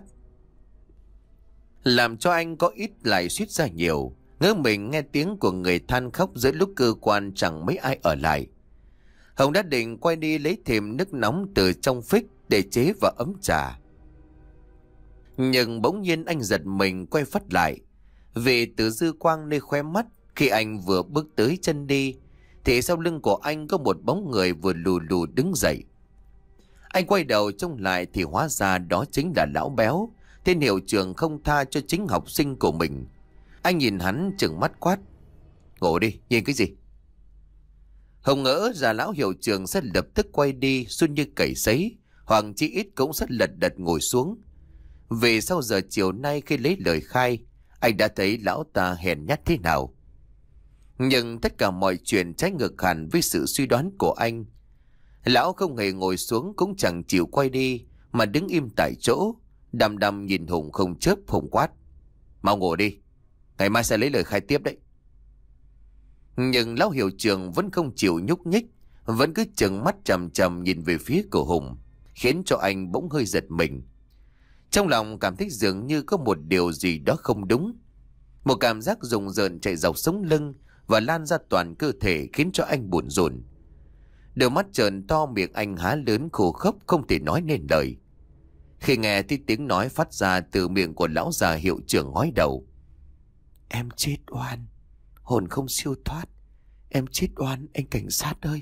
A: làm cho anh có ít lại suýt ra nhiều, ngỡ mình nghe tiếng của người than khóc giữa lúc cơ quan chẳng mấy ai ở lại. Hồng đã định quay đi lấy thêm nước nóng từ trong phích để chế vào ấm trà. Nhưng bỗng nhiên anh giật mình quay phát lại, vì từ dư quang nơi khóe mắt khi anh vừa bước tới chân đi, thì sau lưng của anh có một bóng người vừa lù lù đứng dậy. Anh quay đầu trông lại thì hóa ra đó chính là lão béo, tên hiệu trưởng không tha cho chính học sinh của mình. Anh nhìn hắn trừng mắt quát: "Ngủ đi, nhìn cái gì?" Hồng ngỡ ra lão hiệu trưởng sẽ lập tức quay đi run như cầy sấy, hoặc chỉ ít cũng rất lật đật ngồi xuống. Vì sau giờ chiều nay khi lấy lời khai, anh đã thấy lão ta hèn nhát thế nào. Nhưng tất cả mọi chuyện trái ngược hẳn với sự suy đoán của anh. Lão không hề ngồi xuống cũng chẳng chịu quay đi, mà đứng im tại chỗ, đăm đăm nhìn Hùng không chớp. Hùng quát: "Mau ngủ đi, ngày mai sẽ lấy lời khai tiếp đấy." Nhưng lão hiệu trưởng vẫn không chịu nhúc nhích, vẫn cứ trừng mắt chằm chằm nhìn về phía của Hùng, khiến cho anh bỗng hơi giật mình. Trong lòng cảm thấy dường như có một điều gì đó không đúng. Một cảm giác rùng rợn chạy dọc sống lưng và lan ra toàn cơ thể khiến cho anh buồn rộn. Đôi mắt trợn to, miệng anh há lớn khô khốc không thể nói nên lời. Khi nghe thấy tiếng nói phát ra từ miệng của lão già hiệu trưởng hói đầu: "Em chết oan, hồn không siêu thoát, em chết oan anh cảnh sát ơi."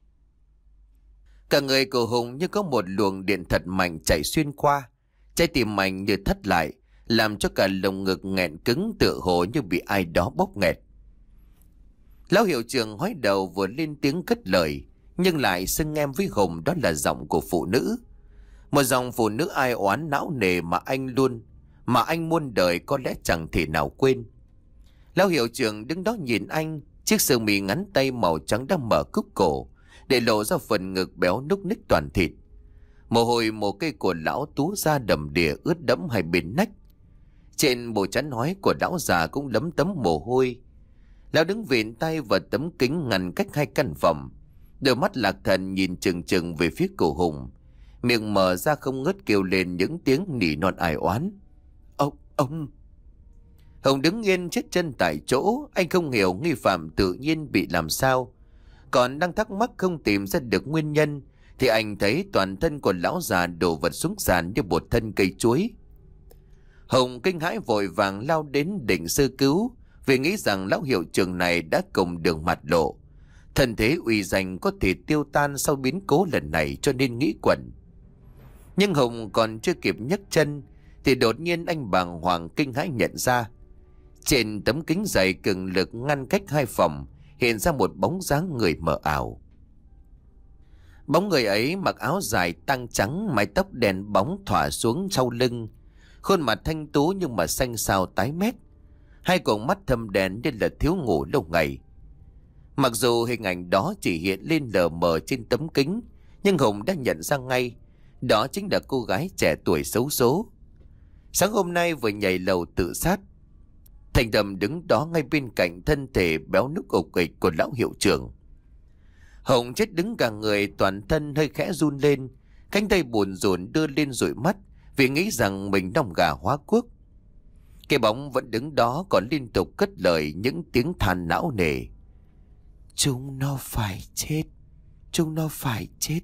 A: Cả người của Hùng như có một luồng điện thật mạnh chạy xuyên qua, trái tim mạnh như thắt lại, làm cho cả lồng ngực nghẹn cứng tựa hồ như bị ai đó bóp nghẹt. Lão hiệu trưởng hói đầu vừa lên tiếng cất lời, nhưng lại xưng em với Hùng đó là giọng của phụ nữ. Một giọng phụ nữ ai oán não nề mà anh luôn, mà anh muôn đời có lẽ chẳng thể nào quên. Lão hiệu trưởng đứng đó nhìn anh, chiếc sơ mi ngắn tay màu trắng đã mở cúc cổ, để lộ ra phần ngực béo núc ních toàn thịt. Mồ hôi mồ cây của lão túa ra đầm đìa ướt đẫm hai bên nách. Trên bộ chắn hói của lão già cũng lấm tấm mồ hôi. Lão đứng vịn tay vào tấm kính ngăn cách hai căn phòng, đôi mắt lạc thần nhìn chừng chừng về phía cổ Hùng, miệng mở ra không ngớt kêu lên những tiếng nỉ non ai oán: "Ông, ông!" Hùng đứng yên chết chân tại chỗ, anh không hiểu nghi phạm tự nhiên bị làm sao. Còn đang thắc mắc không tìm ra được nguyên nhân, thì anh thấy toàn thân của lão già đổ vật xuống sàn như một thân cây chuối. Hùng kinh hãi vội vàng lao đến định sơ cứu, vì nghĩ rằng lão hiệu trưởng này đã cùng đường mặt lộ, thân thế uy danh có thể tiêu tan sau biến cố lần này, cho nên nghĩ quẩn. Nhưng Hùng còn chưa kịp nhấc chân thì đột nhiên anh bàng hoàng kinh hãi nhận ra, trên tấm kính dày cường lực ngăn cách hai phòng hiện ra một bóng dáng người mờ ảo. Bóng người ấy mặc áo dài tang trắng, mái tóc đen bóng thỏa xuống sau lưng, khuôn mặt thanh tú nhưng mà xanh xao tái mét, hai con mắt thâm đen như là thiếu ngủ lâu ngày. Mặc dù hình ảnh đó chỉ hiện lên lờ mờ trên tấm kính, nhưng Hùng đã nhận ra ngay, đó chính là cô gái trẻ tuổi xấu số. Sáng hôm nay vừa nhảy lầu tự sát. Thành Tâm đứng đó ngay bên cạnh thân thể béo núc ục ịch của lão hiệu trưởng. Hùng chết đứng cả người, toàn thân hơi khẽ run lên, cánh tay buồn rộn đưa lên dụi mắt vì nghĩ rằng mình đong gà hóa quốc. Cái bóng vẫn đứng đó còn liên tục cất lời những tiếng than não nề. Chúng nó phải chết, chúng nó phải chết.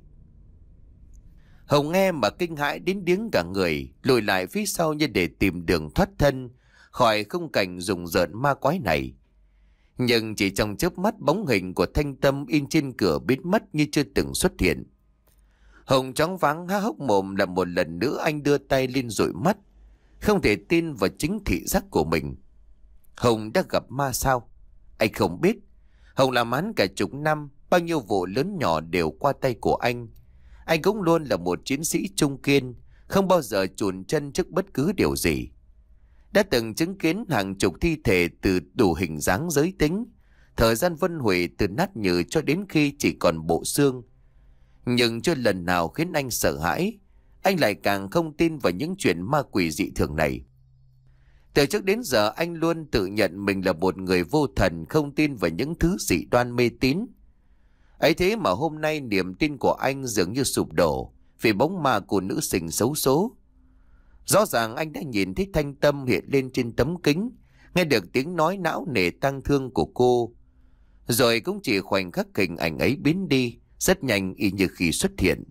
A: Hùng nghe mà kinh hãi đến điếng cả người, lùi lại phía sau như để tìm đường thoát thân khỏi khung cảnh rùng rợn ma quái này. Nhưng chỉ trong chớp mắt, bóng hình của Thanh Tâm in trên cửa biến mất như chưa từng xuất hiện. Hùng choáng váng há hốc mồm, là một lần nữa anh đưa tay lên dụi mắt, không thể tin vào chính thị giác của mình. Hùng đã gặp ma sao? Anh không biết. Hùng làm án cả chục năm, bao nhiêu vụ lớn nhỏ đều qua tay của anh. Anh cũng luôn là một chiến sĩ trung kiên, không bao giờ chùn chân trước bất cứ điều gì. Đã từng chứng kiến hàng chục thi thể từ đủ hình dáng giới tính, thời gian phân hủy từ nát nhừ cho đến khi chỉ còn bộ xương. Nhưng chưa lần nào khiến anh sợ hãi. Anh lại càng không tin vào những chuyện ma quỷ dị thường này. Từ trước đến giờ anh luôn tự nhận mình là một người vô thần, không tin vào những thứ dị đoan mê tín. Ấy thế mà hôm nay niềm tin của anh dường như sụp đổ vì bóng ma của nữ sinh xấu số. Rõ ràng anh đã nhìn thấy Thanh Tâm hiện lên trên tấm kính, nghe được tiếng nói não nề tang thương của cô. Rồi cũng chỉ khoảnh khắc hình ảnh ấy biến đi, rất nhanh y như khi xuất hiện.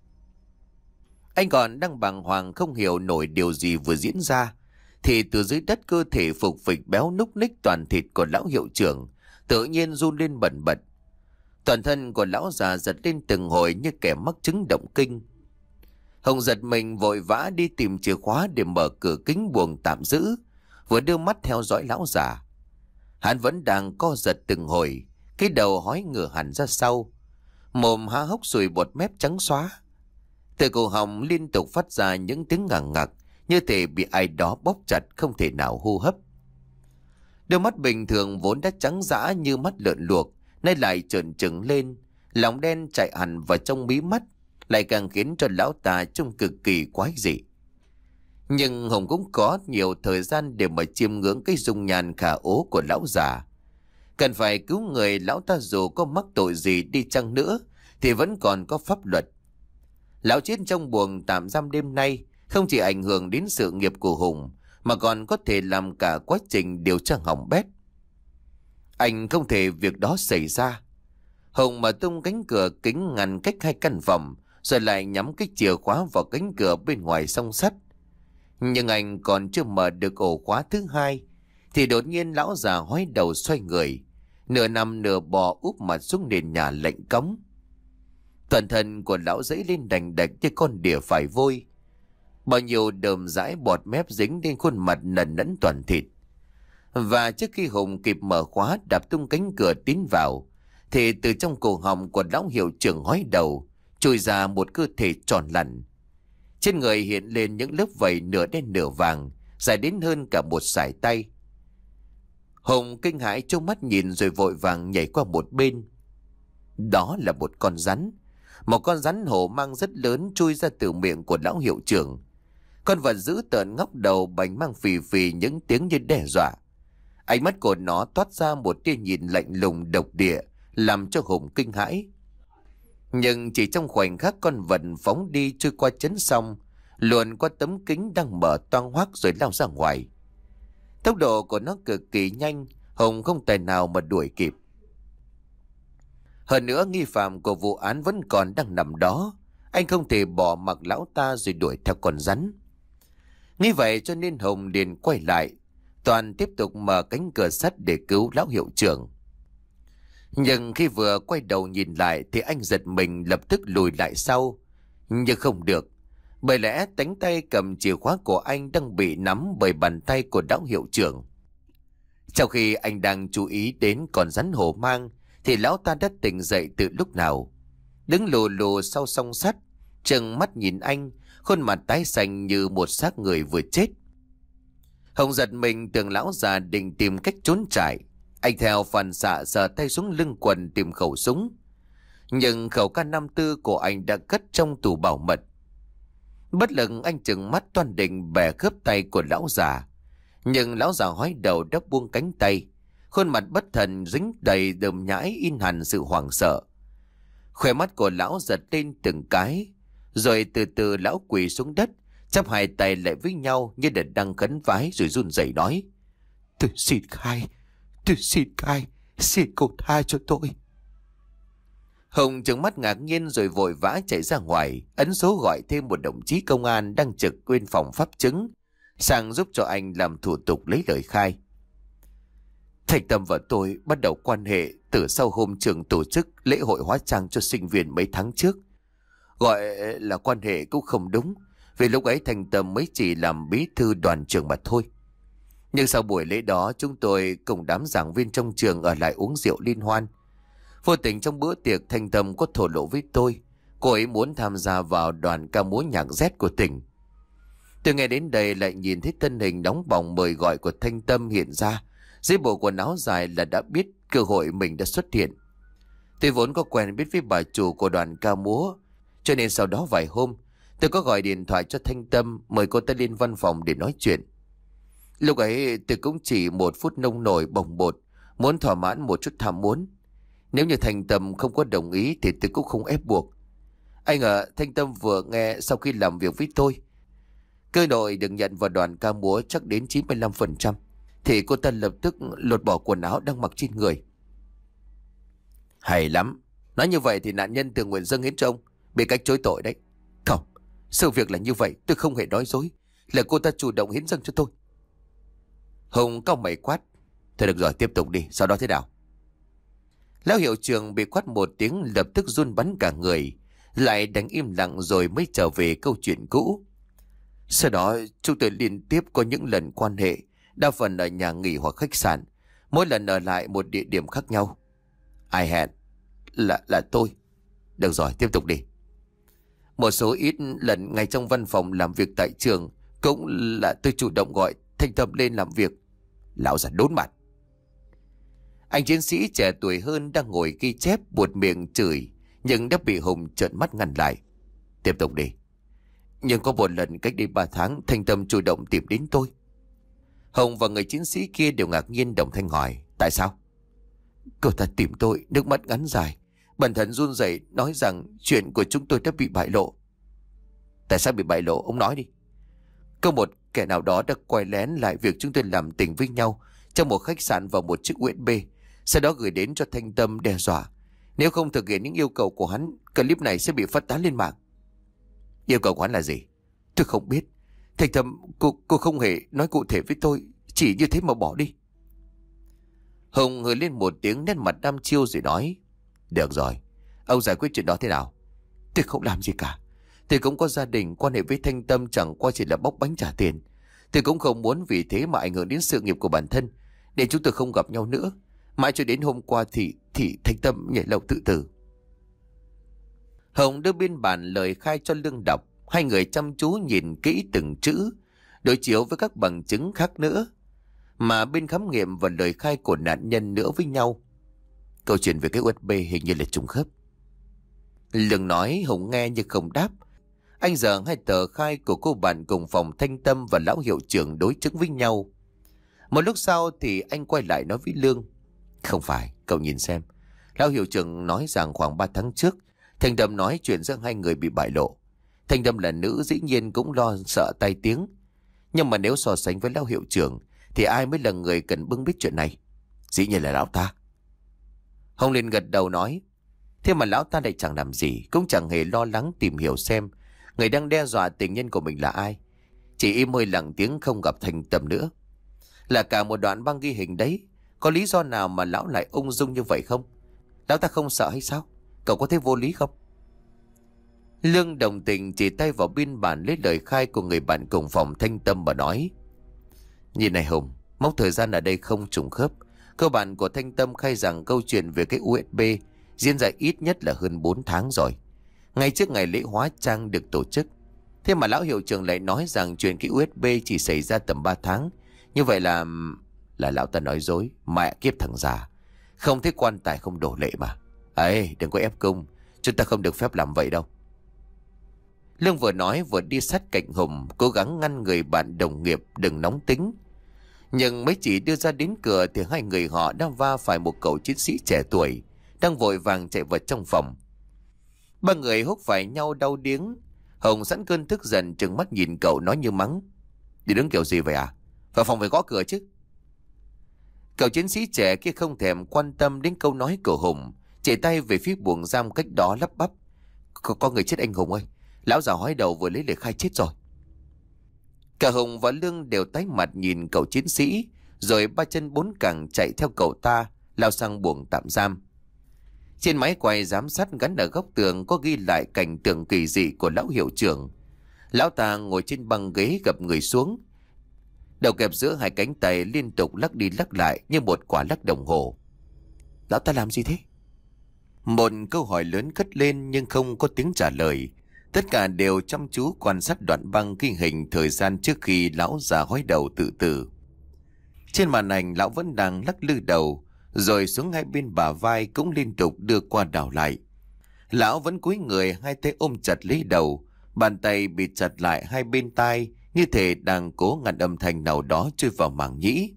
A: Anh còn đang bàng hoàng không hiểu nổi điều gì vừa diễn ra, thì từ dưới đất cơ thể phục phịch béo núc ních toàn thịt của lão hiệu trưởng tự nhiên run lên bần bật. Toàn thân của lão già giật lên từng hồi như kẻ mắc chứng động kinh. Hồng giật mình vội vã đi tìm chìa khóa để mở cửa kính buồng tạm giữ, vừa đưa mắt theo dõi lão già. Hắn vẫn đang co giật từng hồi, cái đầu hói ngửa hẳn ra sau, mồm há hốc sùi bọt mép trắng xóa. Từ cổ họng liên tục phát ra những tiếng ngằng ngặc, như thể bị ai đó bóp chặt không thể nào hô hấp. Đôi mắt bình thường vốn đã trắng dã như mắt lợn luộc, nay lại trợn trừng lên, lòng đen chạy hẳn vào trong mí mắt, lại càng khiến cho lão ta trông cực kỳ quái dị. Nhưng Hùng cũng có nhiều thời gian để mà chiêm ngưỡng cái dung nhan khả ố của lão già. Cần phải cứu người, lão ta dù có mắc tội gì đi chăng nữa thì vẫn còn có pháp luật. Lão chết trong buồng tạm giam đêm nay không chỉ ảnh hưởng đến sự nghiệp của Hùng, mà còn có thể làm cả quá trình điều tra hỏng bét. Anh không thể việc đó xảy ra. Hùng mở tung cánh cửa kính ngăn cách hai căn phòng, rồi lại nhắm cái chìa khóa vào cánh cửa bên ngoài song sắt. Nhưng anh còn chưa mở được ổ khóa thứ hai, thì đột nhiên lão già hói đầu xoay người, nửa nằm nửa bò úp mặt xuống nền nhà lạnh cống. Toàn thân của lão dãy lên đành đạch như con đỉa phải vôi. Bao nhiêu đờm dãi bọt mép dính lên khuôn mặt nần nẫn toàn thịt. Và trước khi Hùng kịp mở khóa đạp tung cánh cửa tiến vào, thì từ trong cổ họng của lão hiệu trưởng hói đầu trôi ra một cơ thể tròn lẳn. Trên người hiện lên những lớp vảy nửa đen nửa vàng, dài đến hơn cả một sải tay. Hùng kinh hãi trông mắt nhìn rồi vội vàng nhảy qua một bên. Đó là một con rắn. Một con rắn hổ mang rất lớn chui ra từ miệng của lão hiệu trưởng. Con vật dữ tợn ngóc đầu bành mang phì phì những tiếng như đe dọa. Ánh mắt của nó toát ra một tia nhìn lạnh lùng độc địa, làm cho Hùng kinh hãi. Nhưng chỉ trong khoảnh khắc con vật phóng đi trôi qua chấn sông, luồn qua tấm kính đang mở toang hoác rồi lao ra ngoài. Tốc độ của nó cực kỳ nhanh, Hùng không tài nào mà đuổi kịp. Hơn nữa nghi phạm của vụ án vẫn còn đang nằm đó, anh không thể bỏ mặc lão ta rồi đuổi theo con rắn. Nghĩ vậy cho nên Hùng liền quay lại, toàn tiếp tục mở cánh cửa sắt để cứu lão hiệu trưởng. Nhưng khi vừa quay đầu nhìn lại thì anh giật mình lập tức lùi lại sau. Nhưng không được, bởi lẽ cánh tay cầm chìa khóa của anh đang bị nắm bởi bàn tay của lão hiệu trưởng. Trong khi anh đang chú ý đến con rắn hổ mang thì lão ta đã tỉnh dậy từ lúc nào. Đứng lù lù sau song sắt, trừng mắt nhìn anh, khuôn mặt tái xanh như một xác người vừa chết. Hồng giật mình tưởng lão già định tìm cách trốn chạy. Anh theo phản xạ sờ tay xuống lưng quần tìm khẩu súng. Nhưng khẩu K năm mươi tư của anh đã cất trong tủ bảo mật. Bất lực anh chừng mắt toan định bẻ khớp tay của lão già. Nhưng lão già hói đầu đã buông cánh tay. Khuôn mặt bất thần dính đầy đờm nhãi in hẳn sự hoảng sợ. Khóe mắt của lão giật lên từng cái. Rồi từ từ lão quỳ xuống đất, chắp hai tay lại với nhau như để đang khấn vái, rồi run rẩy nói: "Tôi xin khai, tôi xin khai, xin cô tha cho tôi." Hùng trừng mắt ngạc nhiên rồi vội vã chạy ra ngoài, ấn số gọi thêm một đồng chí công an đang trực bên phòng pháp chứng sang giúp cho anh làm thủ tục lấy lời khai. Thành Tâm và tôi bắt đầu quan hệ từ sau hôm trường tổ chức lễ hội hóa trang cho sinh viên mấy tháng trước. Gọi là quan hệ cũng không đúng, vì lúc ấy Thành Tâm mới chỉ làm bí thư đoàn trường mà thôi. Nhưng sau buổi lễ đó, chúng tôi cùng đám giảng viên trong trường ở lại uống rượu liên hoan. Vô tình trong bữa tiệc, Thành Tâm có thổ lộ với tôi cô ấy muốn tham gia vào đoàn ca múa nhạc Z của tỉnh. Tôi nghe đến đây lại nhìn thấy thân hình đóng bỏng mời gọi của Thanh Tâm hiện ra dưới bộ quần áo dài là đã biết cơ hội mình đã xuất hiện. Tôi vốn có quen biết với bà chủ của đoàn ca múa, cho nên sau đó vài hôm tôi có gọi điện thoại cho Thanh Tâm mời cô ta lên văn phòng để nói chuyện. Lúc ấy tôi cũng chỉ một phút nông nổi bồng bột, muốn thỏa mãn một chút tham muốn. Nếu như Thanh Tâm không có đồng ý thì tôi cũng không ép buộc. Anh ngờ Thanh Tâm vừa nghe sau khi làm việc với tôi cơ đội được nhận vào đoàn ca múa chắc đến chín mươi lăm phần trăm, thì cô ta lập tức lột bỏ quần áo đang mặc trên người. Hay lắm. Nói như vậy thì nạn nhân tự nguyện dâng hiến cho ông, bị cách chối tội đấy. Không, sự việc là như vậy, tôi không hề nói dối, là cô ta chủ động hiến dâng cho tôi. Hùng cau mày quát: Thôi được rồi, tiếp tục đi, sau đó thế nào? Lão hiệu trưởng bị quát một tiếng lập tức run bắn cả người, lại đánh im lặng rồi mới trở về câu chuyện cũ. Sau đó chúng tôi liên tiếp có những lần quan hệ, đa phần ở nhà nghỉ hoặc khách sạn, mỗi lần ở lại một địa điểm khác nhau. Ai hẹn? Là là tôi. Được rồi, tiếp tục đi. Một số ít lần ngay trong văn phòng làm việc tại trường cũng là tôi chủ động gọi Thanh Tâm lên làm việc. Lão già đốn mặt. Anh chiến sĩ trẻ tuổi hơn đang ngồi ghi chép buột miệng chửi, nhưng đã bị Hùng trợn mắt ngăn lại. Tiếp tục đi. Nhưng có một lần cách đây ba tháng, Thanh Tâm chủ động tìm đến tôi. Hùng và người chiến sĩ kia đều ngạc nhiên đồng thanh hỏi: Tại sao? Cô ta tìm tôi, nước mắt ngắn dài, bản thân run rẩy nói rằng chuyện của chúng tôi đã bị bại lộ. Tại sao bị bại lộ? Ông nói đi. Có một kẻ nào đó đã quay lén lại việc chúng tôi làm tình với nhau trong một khách sạn vào một chiếc u ét bê, sau đó gửi đến cho Thanh Tâm đe dọa nếu không thực hiện những yêu cầu của hắn, clip này sẽ bị phát tán lên mạng. Yêu cầu của hắn là gì? Tôi không biết. Thanh Tâm, cô, cô không hề nói cụ thể với tôi, chỉ như thế mà bỏ đi. Hùng ngồi lên một tiếng, nét mặt đăm chiêu rồi nói: Được rồi, ông giải quyết chuyện đó thế nào? Tôi không làm gì cả. Tôi cũng có gia đình, quan hệ với Thanh Tâm chẳng qua chỉ là bóc bánh trả tiền. Tôi cũng không muốn vì thế mà ảnh hưởng đến sự nghiệp của bản thân, nên chúng tôi không gặp nhau nữa. Mãi cho đến hôm qua thì thì Thanh Tâm nhảy lầu tự tử. Hồng đưa biên bản lời khai cho Lương đọc. Hai người chăm chú nhìn kỹ từng chữ, đối chiếu với các bằng chứng khác nữa, mà bên khám nghiệm và lời khai của nạn nhân nữa với nhau. Câu chuyện về cái u ét bê hình như là trùng khớp. Lương nói, Hồng nghe nhưng không đáp. Anh giờ hai tờ khai của cô bạn cùng phòng Thanh Tâm và lão hiệu trưởng đối chứng với nhau. Một lúc sau thì anh quay lại nói với Lương: Không phải, cậu nhìn xem. Lão hiệu trưởng nói rằng khoảng ba tháng trước Thanh Tâm nói chuyện giữa hai người bị bại lộ. Thanh Tâm là nữ, dĩ nhiên cũng lo sợ tai tiếng. Nhưng mà nếu so sánh với lão hiệu trưởng thì ai mới là người cần bưng bít chuyện này? Dĩ nhiên là lão ta. Hồng liền gật đầu nói: Thế mà lão ta lại chẳng làm gì, cũng chẳng hề lo lắng tìm hiểu xem người đang đe dọa tình nhân của mình là ai. Chỉ im hơi lặng tiếng không gặp Thanh Tâm nữa. Là cả một đoạn băng ghi hình đấy. Có lý do nào mà lão lại ung dung như vậy không? Lão ta không sợ hay sao? Cậu có thấy vô lý không? Lương đồng tình chỉ tay vào biên bản lấy lời khai của người bạn cùng phòng Thanh Tâm và nói: Nhìn này Hùng, mốc thời gian ở đây không trùng khớp. Cơ bản của Thanh Tâm khai rằng câu chuyện về cái u ét bê diễn ra ít nhất là hơn bốn tháng rồi, ngay trước ngày lễ hóa trang được tổ chức. Thế mà lão hiệu trưởng lại nói rằng chuyện cái u ét bê chỉ xảy ra tầm ba tháng. Như vậy là... là lão ta nói dối. Mẹ kiếp thằng già, không thấy quan tài không đổ lệ mà. Ấy, đừng có ép cung, chúng ta không được phép làm vậy đâu. Lương vừa nói vừa đi sát cạnh Hùng, cố gắng ngăn người bạn đồng nghiệp đừng nóng tính. Nhưng mới chỉ đưa ra đến cửa thì hai người họ đã va phải một cậu chiến sĩ trẻ tuổi đang vội vàng chạy vào trong phòng. Ba người húc phải nhau đau điếng. Hùng sẵn cơn tức giận trừng mắt nhìn cậu nói như mắng: đi đứng kiểu gì vậy à? Vào phòng phải gõ cửa chứ. Cậu chiến sĩ trẻ kia không thèm quan tâm đến câu nói của Hùng, chỉ tay về phía buồng giam cách đó lắp bắp: Có, có người chết anh Hùng ơi, lão già hói đầu vừa lấy lời khai chết rồi. Cả Hùng và Lương đều tái mặt nhìn cậu chiến sĩ, rồi ba chân bốn cẳng chạy theo cậu ta lao sang buồng tạm giam. Trên máy quay giám sát gắn ở góc tường có ghi lại cảnh tượng kỳ dị của lão hiệu trưởng. Lão ta ngồi trên băng ghế gập người xuống, đầu kẹp giữa hai cánh tay liên tục lắc đi lắc lại như một quả lắc đồng hồ. Lão ta làm gì thế? Một câu hỏi lớn cất lên nhưng không có tiếng trả lời. Tất cả đều chăm chú quan sát đoạn băng ghi hình thời gian trước khi lão già hói đầu tự tử. Trên màn ảnh lão vẫn đang lắc lư đầu, rồi xuống hai bên bả vai cũng liên tục đưa qua đảo lại. Lão vẫn cúi người, hai tay ôm chặt lấy đầu, bàn tay bị chặt lại hai bên tai, như thể đang cố ngăn âm thanh nào đó chui vào màng nhĩ.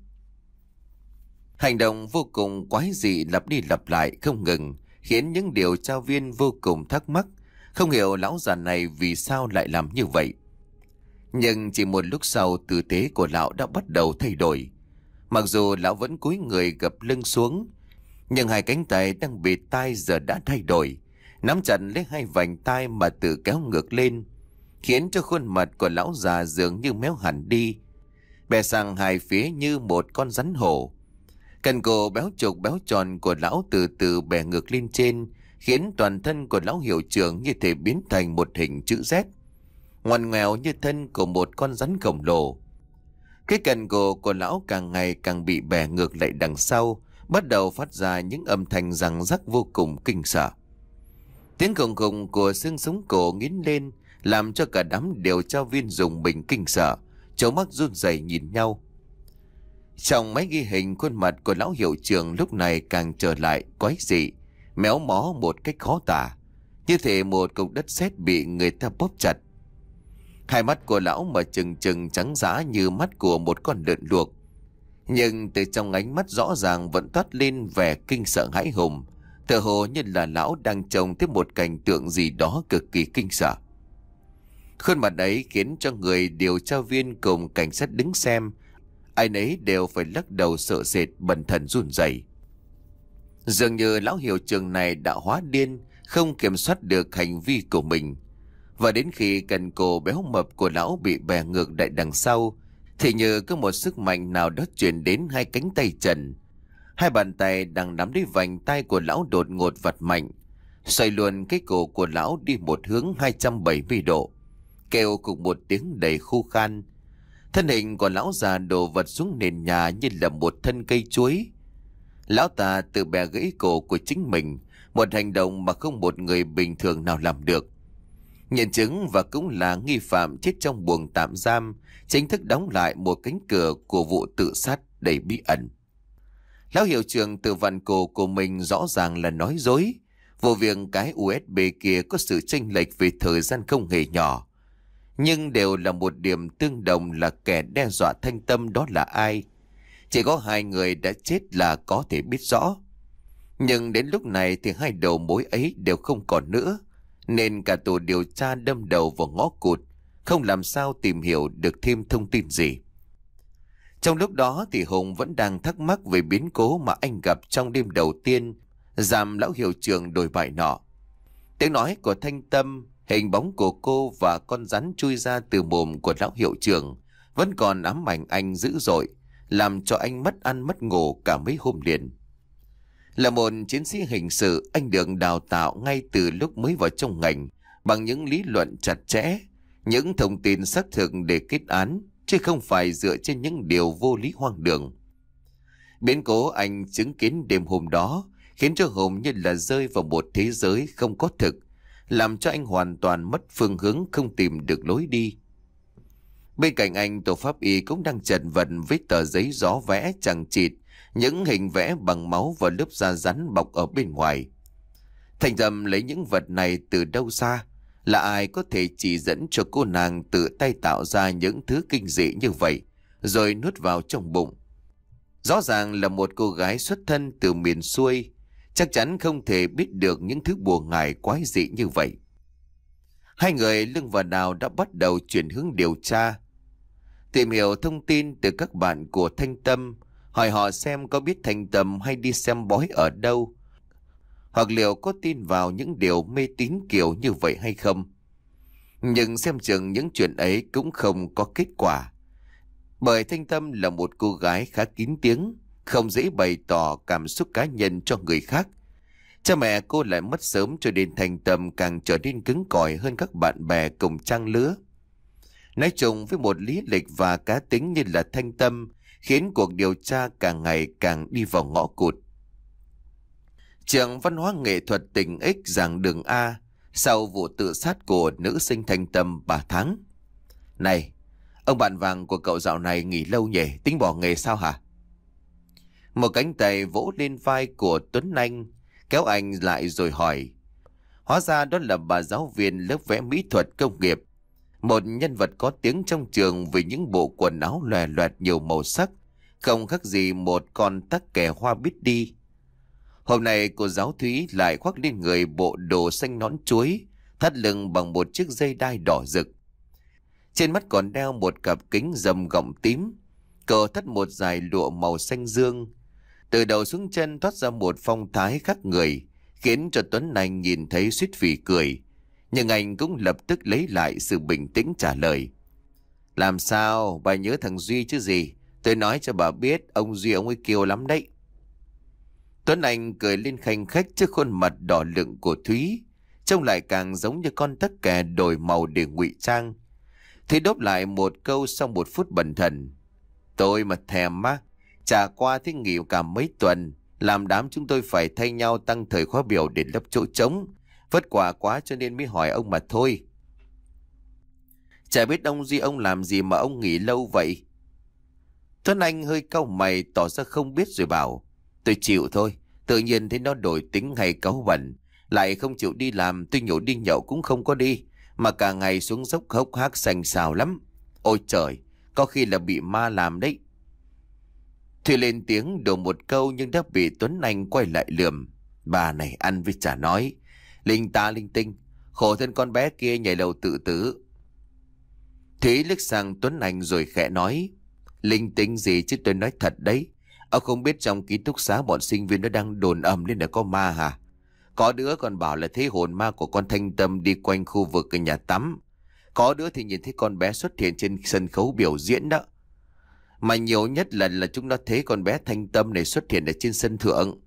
A: Hành động vô cùng quái dị lặp đi lặp lại không ngừng, khiến những điều tra viên vô cùng thắc mắc, không hiểu lão già này vì sao lại làm như vậy. Nhưng chỉ một lúc sau, tư thế của lão đã bắt đầu thay đổi. Mặc dù lão vẫn cúi người gập lưng xuống, nhưng hai cánh tay đang bịt tai giờ đã thay đổi, nắm chặt lấy hai vành tai mà tự kéo ngược lên, khiến cho khuôn mặt của lão già dường như méo hẳn đi, bè sang hai phía như một con rắn hổ. Cần cổ béo trục béo tròn của lão từ từ bè ngược lên trên, khiến toàn thân của lão hiệu trưởng như thể biến thành một hình chữ Z, ngoằn ngoèo như thân của một con rắn khổng lồ. Cái cần cổ của lão càng ngày càng bị bè ngược lại đằng sau, bắt đầu phát ra những âm thanh răng rắc vô cùng kinh sợ. Tiếng khủng khủng của xương sống cổ nghiến lên, làm cho cả đám điều tra viên dùng mình kinh sợ, trố mắt run rẩy nhìn nhau. Trong máy ghi hình, khuôn mặt của lão hiệu trưởng lúc này càng trở lại quái dị, méo mó một cách khó tả, như thể một cục đất sét bị người ta bóp chặt. Hai mắt của lão mà trừng trừng trắng dã như mắt của một con lợn luộc, nhưng từ trong ánh mắt rõ ràng vẫn toát lên vẻ kinh sợ hãi hùng, tựa hồ như là lão đang trông thấy một cảnh tượng gì đó cực kỳ kinh sợ. Khuôn mặt ấy khiến cho người điều tra viên cùng cảnh sát đứng xem, ai nấy đều phải lắc đầu sợ sệt, bần thần run rẩy. Dường như lão hiệu trưởng này đã hóa điên, không kiểm soát được hành vi của mình. Và đến khi cần cổ béo mập của lão bị bè ngược lại đằng sau, thì như có một sức mạnh nào đó truyền đến hai cánh tay trần. Hai bàn tay đang nắm lấy vành tay của lão đột ngột vặt mạnh, xoay luôn cái cổ của lão đi một hướng hai trăm bảy mươi độ, kêu cùng một tiếng đầy khô khan. Thân hình của lão già đổ vật xuống nền nhà như là một thân cây chuối. Lão ta tự bẻ gãy cổ của chính mình, một hành động mà không một người bình thường nào làm được. Nhân chứng và cũng là nghi phạm chết trong buồng tạm giam chính thức đóng lại một cánh cửa của vụ tự sát đầy bí ẩn. Lão hiệu trưởng tự vặn cổ của mình rõ ràng là nói dối. Vụ việc cái u ét bê kia có sự chênh lệch về thời gian không hề nhỏ, nhưng đều là một điểm tương đồng là kẻ đe dọa Thanh Tâm đó là ai. Chỉ có hai người đã chết là có thể biết rõ. Nhưng đến lúc này thì hai đầu mối ấy đều không còn nữa, nên cả tổ điều tra đâm đầu vào ngõ cụt, không làm sao tìm hiểu được thêm thông tin gì. Trong lúc đó thì Hùng vẫn đang thắc mắc về biến cố mà anh gặp trong đêm đầu tiên giam lão hiệu trưởng đổi bại nọ. Tiếng nói của Thanh Tâm, hình bóng của cô và con rắn chui ra từ mồm của lão hiệu trưởng vẫn còn ám ảnh anh dữ dội, làm cho anh mất ăn mất ngủ cả mấy hôm liền. Là một chiến sĩ hình sự, anh được đào tạo ngay từ lúc mới vào trong ngành bằng những lý luận chặt chẽ, những thông tin xác thực để kết án, chứ không phải dựa trên những điều vô lý hoang đường. Biến cố anh chứng kiến đêm hôm đó khiến cho Hùng như là rơi vào một thế giới không có thực, làm cho anh hoàn toàn mất phương hướng, không tìm được lối đi. Bên cạnh anh, tổ pháp y cũng đang chật vật với tờ giấy gió vẽ chằng chịt, những hình vẽ bằng máu và lớp da rắn bọc ở bên ngoài. Thành Tâm lấy những vật này từ đâu ra? Là ai có thể chỉ dẫn cho cô nàng tự tay tạo ra những thứ kinh dị như vậy, rồi nuốt vào trong bụng? Rõ ràng là một cô gái xuất thân từ miền xuôi, chắc chắn không thể biết được những thứ bùa ngải quái dị như vậy. Hai người Lương và Đào đã bắt đầu chuyển hướng điều tra, tìm hiểu thông tin từ các bạn của Thanh Tâm, hỏi họ xem có biết Thanh Tâm hay đi xem bói ở đâu, hoặc liệu có tin vào những điều mê tín kiểu như vậy hay không. Nhưng xem chừng những chuyện ấy cũng không có kết quả, bởi Thanh Tâm là một cô gái khá kín tiếng, không dễ bày tỏ cảm xúc cá nhân cho người khác. Cha mẹ cô lại mất sớm, cho nên Thanh Tâm càng trở nên cứng cỏi hơn các bạn bè cùng trang lứa. Nói chung, với một lý lịch và cá tính như là Thanh Tâm, khiến cuộc điều tra càng ngày càng đi vào ngõ cụt. Trường Văn hóa Nghệ thuật tỉnh X giảng đường A, sau vụ tự sát của nữ sinh Thanh Tâm ba tháng. Này, ông bạn vàng của cậu dạo này nghỉ lâu nhỉ, tính bỏ nghề sao hả? Một cánh tay vỗ lên vai của Tuấn Anh, kéo anh lại rồi hỏi. Hóa ra đó là bà giáo viên lớp vẽ mỹ thuật công nghiệp, một nhân vật có tiếng trong trường vì những bộ quần áo lòe loẹt nhiều màu sắc, không khác gì một con tắc kè hoa biết đi. Hôm nay cô giáo Thúy lại khoác lên người bộ đồ xanh nón chuối, thắt lưng bằng một chiếc dây đai đỏ rực. Trên mắt còn đeo một cặp kính râm gọng tím, cờ thắt một dải lụa màu xanh dương. Từ đầu xuống chân thoát ra một phong thái khác người, khiến cho Tuấn Anh nhìn thấy suýt phì cười. Nhưng anh cũng lập tức lấy lại sự bình tĩnh trả lời. Làm sao, bà nhớ thằng Duy chứ gì? Tôi nói cho bà biết, ông Duy ông ấy kiêu lắm đấy. Tuấn Anh cười lên khanh khách trước khuôn mặt đỏ lựng của Thúy, trông lại càng giống như con tắc kè đổi màu để ngụy trang. Thúy đốp lại một câu sau một phút bần thần. Tôi mà thèm á, trả qua thế nghỉ cả mấy tuần, làm đám chúng tôi phải thay nhau tăng thời khóa biểu để lấp chỗ trống. Vất vả quá cho nên mới hỏi ông mà thôi. Chả biết ông Duy ông làm gì mà ông nghỉ lâu vậy? Tuấn Anh hơi cau mày tỏ ra không biết rồi bảo. Tôi chịu thôi, tự nhiên thấy nó đổi tính hay cáu bẩn, lại không chịu đi làm, tôi nhổ đi nhậu cũng không có đi, mà cả ngày xuống dốc hốc hác xanh xào lắm. Ôi trời, có khi là bị ma làm đấy. Thùy lên tiếng đổ một câu nhưng đã bị Tuấn Anh quay lại lườm. Bà này ăn với chả nói, linh ta linh tinh, khổ thân con bé kia nhảy lầu tự tử. Thúy liếc sang Tuấn Anh rồi khẽ nói. Linh tinh gì chứ, tôi nói thật đấy. Ông không biết trong ký túc xá bọn sinh viên nó đang đồn ầm lên là có ma hả? Có đứa còn bảo là thấy hồn ma của con Thanh Tâm đi quanh khu vực ở nhà tắm. Có đứa thì nhìn thấy con bé xuất hiện trên sân khấu biểu diễn đó. Mà nhiều nhất là là chúng nó thấy con bé Thanh Tâm này xuất hiện ở trên sân thượng.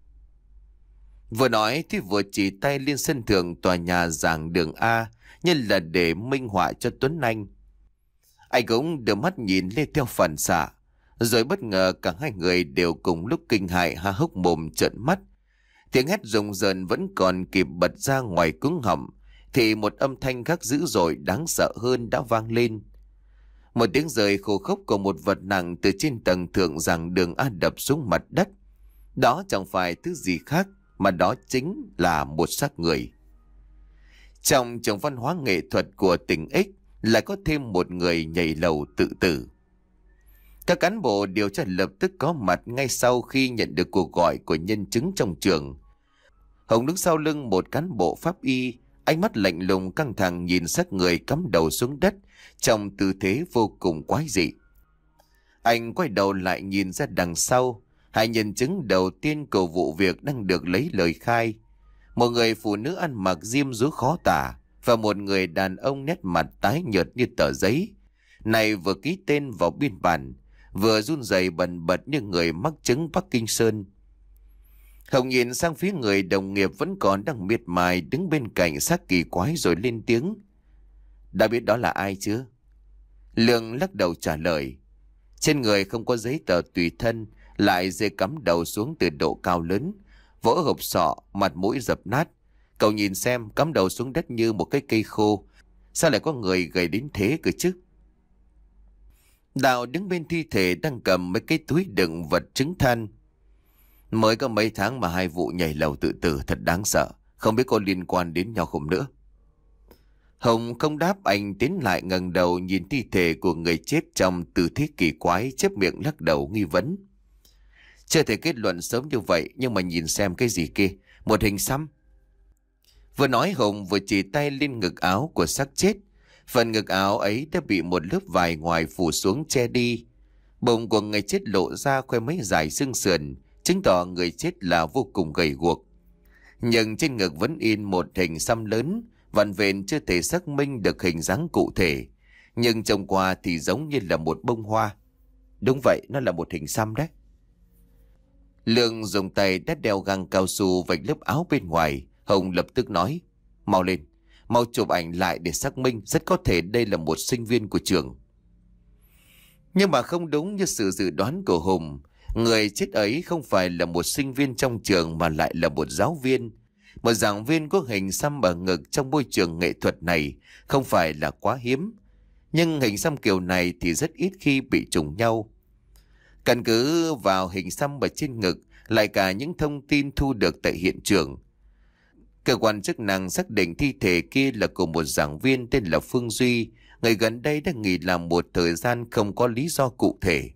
A: Vừa nói thì vừa chỉ tay lên sân thượng tòa nhà giảng đường A, như là để minh họa cho Tuấn Anh. Anh cũng đưa mắt nhìn lên theo phản xạ, rồi bất ngờ cả hai người đều cùng lúc kinh hãi há hốc mồm trợn mắt. Tiếng hét rùng rợn vẫn còn kịp bật ra ngoài cuống họng, thì một âm thanh khác dữ dội đáng sợ hơn đã vang lên. Một tiếng rơi khô khốc của một vật nặng từ trên tầng thượng giảng đường A đập xuống mặt đất. Đó chẳng phải thứ gì khác, mà đó chính là một xác người. Trong trường văn hóa nghệ thuật của tỉnh X lại có thêm một người nhảy lầu tự tử. Các cán bộ điều tra lập tức có mặt ngay sau khi nhận được cuộc gọi của nhân chứng trong trường. Hồng đứng sau lưng một cán bộ pháp y, ánh mắt lạnh lùng căng thẳng nhìn xác người cắm đầu xuống đất trong tư thế vô cùng quái dị. Anh quay đầu lại nhìn ra đằng sau, hai nhân chứng đầu tiên của vụ việc đang được lấy lời khai. Một người phụ nữ ăn mặc diêm dúa khó tả và một người đàn ông nét mặt tái nhợt như tờ giấy. Này vừa ký tên vào biên bản, vừa run rẩy bần bật như người mắc chứng Parkinson. Hồng nhìn sang phía người đồng nghiệp vẫn còn đang miệt mài đứng bên cạnh xác kỳ quái rồi lên tiếng. Đã biết đó là ai chưa? Lương lắc đầu trả lời. Trên người không có giấy tờ tùy thân, lại dây cắm đầu xuống từ độ cao lớn, vỡ hộp sọ, mặt mũi dập nát. Cậu nhìn xem, cắm đầu xuống đất như một cái cây khô, sao lại có người gầy đến thế cơ chứ? Đạo đứng bên thi thể đang cầm mấy cái túi đựng vật chứng than. Mới có mấy tháng mà hai vụ nhảy lầu tự tử thật đáng sợ. Không biết có liên quan đến nhau không nữa. Hồng không đáp, anh tiến lại ngẩng đầu nhìn thi thể của người chết trong tư thế kỳ quái, chép miệng lắc đầu nghi vấn. Chưa thể kết luận sớm như vậy, nhưng mà nhìn xem cái gì kia, một hình xăm. Vừa nói Hồng vừa chỉ tay lên ngực áo của xác chết. Phần ngực áo ấy đã bị một lớp vải ngoài phủ xuống che đi. Bụng của người chết lộ ra khoe mấy dải xương sườn, chứng tỏ người chết là vô cùng gầy guộc. Nhưng trên ngực vẫn in một hình xăm lớn, vặn vẹn chưa thể xác minh được hình dáng cụ thể. Nhưng trông qua thì giống như là một bông hoa. Đúng vậy, nó là một hình xăm đấy. Lượng dùng tay đã đeo găng cao su vạch lớp áo bên ngoài. Hồng lập tức nói, mau lên, mau chụp ảnh lại để xác minh, rất có thể đây là một sinh viên của trường. Nhưng mà không đúng như sự dự đoán của Hùng. Người chết ấy không phải là một sinh viên trong trường mà lại là một giáo viên. Một giảng viên có hình xăm ở ngực trong môi trường nghệ thuật này không phải là quá hiếm. Nhưng hình xăm kiểu này thì rất ít khi bị trùng nhau. Căn cứ vào hình xăm ở trên ngực, lại cả những thông tin thu được tại hiện trường, cơ quan chức năng xác định thi thể kia là của một giảng viên tên là Phương Duy. Người gần đây đã nghỉ làm một thời gian không có lý do cụ thể.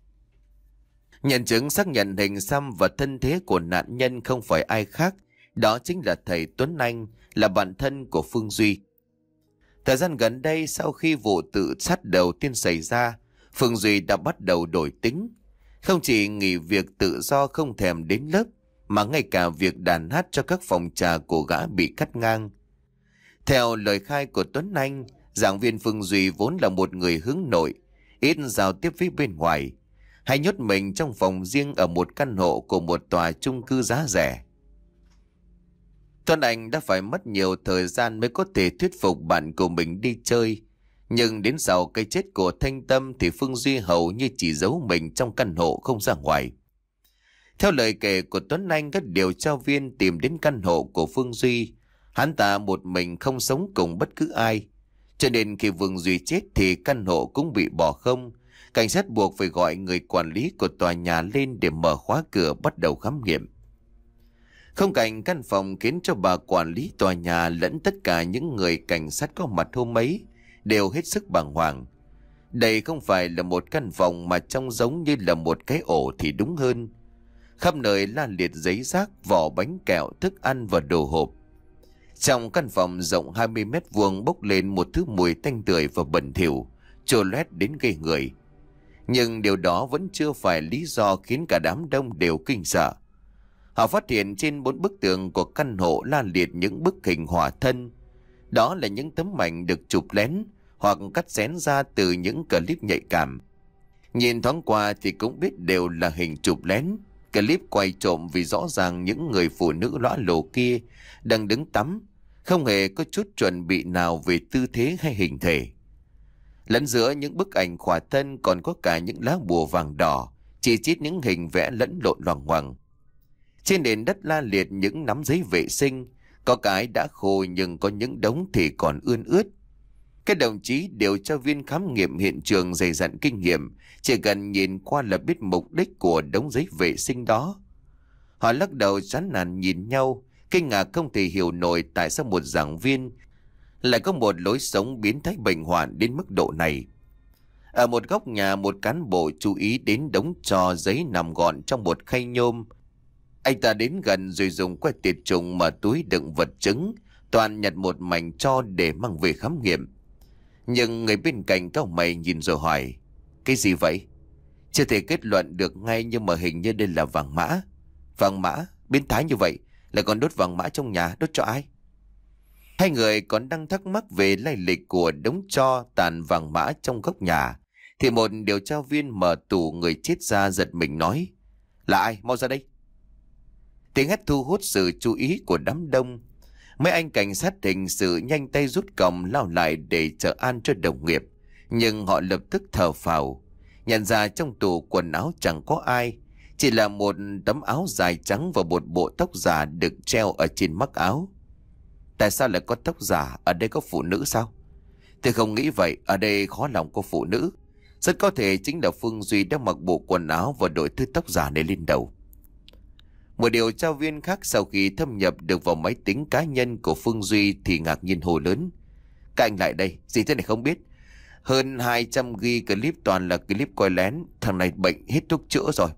A: Nhân chứng xác nhận hình xăm và thân thế của nạn nhân không phải ai khác, đó chính là thầy Tuấn Anh, là bạn thân của Phương Duy. Thời gian gần đây, sau khi vụ tự sát đầu tiên xảy ra, Phương Duy đã bắt đầu đổi tính. Không chỉ nghỉ việc tự do không thèm đến lớp, mà ngay cả việc đàn hát cho các phòng trà của gã bị cắt ngang. Theo lời khai của Tuấn Anh, giảng viên Phương Duy vốn là một người hướng nội, ít giao tiếp với bên ngoài, hay nhốt mình trong phòng riêng ở một căn hộ của một tòa chung cư giá rẻ. Tuấn Anh đã phải mất nhiều thời gian mới có thể thuyết phục bạn của mình đi chơi. Nhưng đến sau cái chết của Thanh Tâm thì Phương Duy hầu như chỉ giấu mình trong căn hộ không ra ngoài. Theo lời kể của Tuấn Anh, các điều tra viên tìm đến căn hộ của Phương Duy. Hắn ta một mình không sống cùng bất cứ ai. Cho nên khi Phương Duy chết thì căn hộ cũng bị bỏ không. Cảnh sát buộc phải gọi người quản lý của tòa nhà lên để mở khóa cửa bắt đầu khám nghiệm. Không cảnh căn phòng khiến cho bà quản lý tòa nhà lẫn tất cả những người cảnh sát có mặt hôm ấy đều hết sức bàng hoàng. Đây không phải là một căn phòng mà trông giống như là một cái ổ thì đúng hơn. Khắp nơi la liệt giấy rác, vỏ bánh kẹo, thức ăn và đồ hộp. Trong căn phòng rộng hai mươi mét vuông bốc lên một thứ mùi tanh tưởi và bẩn thỉu, trồ loét đến gây người. Nhưng điều đó vẫn chưa phải lý do khiến cả đám đông đều kinh sợ. Họ phát hiện trên bốn bức tường của căn hộ la liệt những bức hình hỏa thân. Đó là những tấm ảnh được chụp lén hoặc cắt xén ra từ những clip nhạy cảm. Nhìn thoáng qua thì cũng biết đều là hình chụp lén. Clip quay trộm vì rõ ràng những người phụ nữ lõa lồ kia đang đứng tắm, không hề có chút chuẩn bị nào về tư thế hay hình thể. Lẫn giữa những bức ảnh khỏa thân còn có cả những lá bùa vàng đỏ, chỉ chít những hình vẽ lẫn lộn loằng ngoằng. Trên nền đất la liệt những nắm giấy vệ sinh, có cái đã khô nhưng có những đống thì còn ươn ướt. Các đồng chí điều tra viên khám nghiệm hiện trường dày dặn kinh nghiệm, chỉ cần nhìn qua là biết mục đích của đống giấy vệ sinh đó. Họ lắc đầu chán nản nhìn nhau, kinh ngạc không thể hiểu nổi tại sao một giảng viên lại có một lối sống biến thái bệnh hoạn đến mức độ này. Ở một góc nhà, một cán bộ chú ý đến đống tro giấy nằm gọn trong một khay nhôm. Anh ta đến gần rồi dùng que tiệt trùng mở túi đựng vật chứng, toàn nhặt một mảnh tro để mang về khám nghiệm. Nhưng người bên cạnh cau mày nhìn rồi hỏi, cái gì vậy? Chưa thể kết luận được ngay nhưng mà hình như đây là vàng mã. Vàng mã? Biến thái như vậy, lại còn đốt vàng mã trong nhà, đốt cho ai? Hai người còn đang thắc mắc về lai lịch của đống tro tàn vàng mã trong góc nhà, thì một điều tra viên mở tủ người chết ra giật mình nói, là ai? Mau ra đây. Tiếng hét thu hút sự chú ý của đám đông. Mấy anh cảnh sát hình sự nhanh tay rút còng lao lại để trợ an cho đồng nghiệp. Nhưng họ lập tức thở phào, nhận ra trong tủ quần áo chẳng có ai, chỉ là một tấm áo dài trắng và một bộ tóc giả được treo ở trên mắc áo. Tại sao lại có tóc giả? Ở đây có phụ nữ sao? Tôi không nghĩ vậy, ở đây khó lòng có phụ nữ. Rất có thể chính là Phương Duy đã mặc bộ quần áo và đội thứ tóc giả này lên đầu. Một điều tra viên khác sau khi thâm nhập được vào máy tính cá nhân của Phương Duy thì ngạc nhiên hô lớn: "Các anh lại đây, gì thế này không biết? Hơn hai trăm ghi clip toàn là clip quay lén, thằng này bệnh hết thuốc chữa rồi."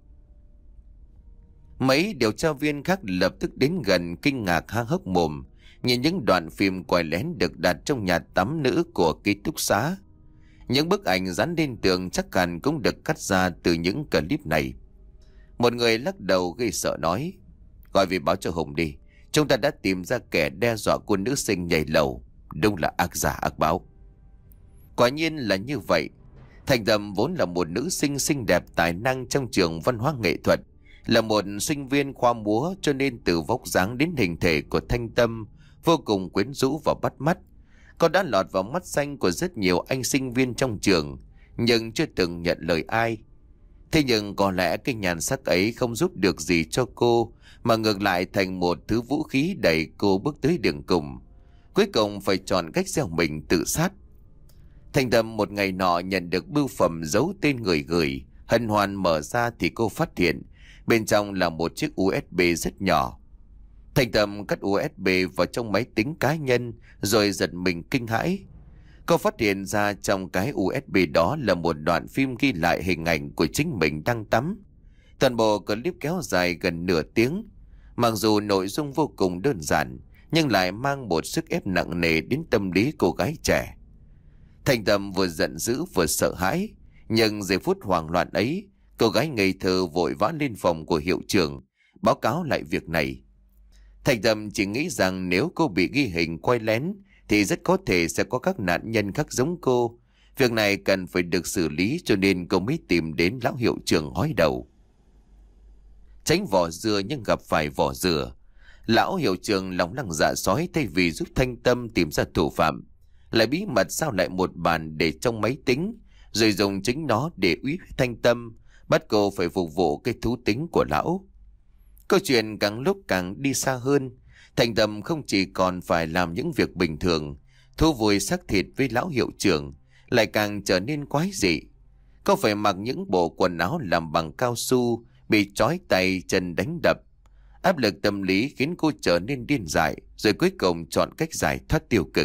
A: Mấy điều tra viên khác lập tức đến gần kinh ngạc há hốc mồm nhìn những đoạn phim quay lén được đặt trong nhà tắm nữ của ký túc xá. Những bức ảnh dán lên tường chắc hẳn cũng được cắt ra từ những clip này. Một người lắc đầu gây sợ nói: "Gọi về báo cho Hùng đi, chúng ta đã tìm ra kẻ đe dọa cô nữ sinh nhảy lầu, đúng là ác giả ác báo." Quả nhiên là như vậy. Thành Tâm vốn là một nữ sinh xinh đẹp tài năng trong trường văn hóa nghệ thuật, là một sinh viên khoa múa, cho nên từ vóc dáng đến hình thể của Thanh Tâm vô cùng quyến rũ và bắt mắt. Cô đã lọt vào mắt xanh của rất nhiều anh sinh viên trong trường, nhưng chưa từng nhận lời ai. Thế nhưng có lẽ cái nhan sắc ấy không giúp được gì cho cô, mà ngược lại thành một thứ vũ khí đẩy cô bước tới đường cùng. Cuối cùng phải chọn cách gieo mình tự sát. Thành Tâm một ngày nọ nhận được bưu phẩm giấu tên người gửi, hân hoan mở ra thì cô phát hiện bên trong là một chiếc u ét bê rất nhỏ. Thành Tâm cắt u ét bê vào trong máy tính cá nhân rồi giật mình kinh hãi. Cô phát hiện ra trong cái u ét bê đó là một đoạn phim ghi lại hình ảnh của chính mình đang tắm. Toàn bộ clip kéo dài gần nửa tiếng. Mặc dù nội dung vô cùng đơn giản, nhưng lại mang một sức ép nặng nề đến tâm lý cô gái trẻ. Thành Tâm vừa giận dữ vừa sợ hãi, nhưng giây phút hoảng loạn ấy, cô gái ngây thơ vội vã lên phòng của hiệu trưởng, báo cáo lại việc này. Thành Tâm chỉ nghĩ rằng nếu cô bị ghi hình quay lén, thì rất có thể sẽ có các nạn nhân khác giống cô. Việc này cần phải được xử lý, cho nên cô mới tìm đến lão hiệu trưởng hói đầu. Tránh vỏ dừa nhưng gặp phải vỏ dừa. Lão hiệu trưởng lòng lằng dạ sói, thay vì giúp Thanh Tâm tìm ra thủ phạm, lại bí mật giao lại một bản để trong máy tính, rồi dùng chính nó để uy hiếp Thanh Tâm, bắt cô phải phục vụ cái thú tính của lão. Câu chuyện càng lúc càng đi xa hơn. Thành Tâm không chỉ còn phải làm những việc bình thường, thú vui xác thịt với lão hiệu trưởng, lại càng trở nên quái dị. Cô phải mặc những bộ quần áo làm bằng cao su, bị trói tay chân đánh đập. Áp lực tâm lý khiến cô trở nên điên dại, rồi cuối cùng chọn cách giải thoát tiêu cực.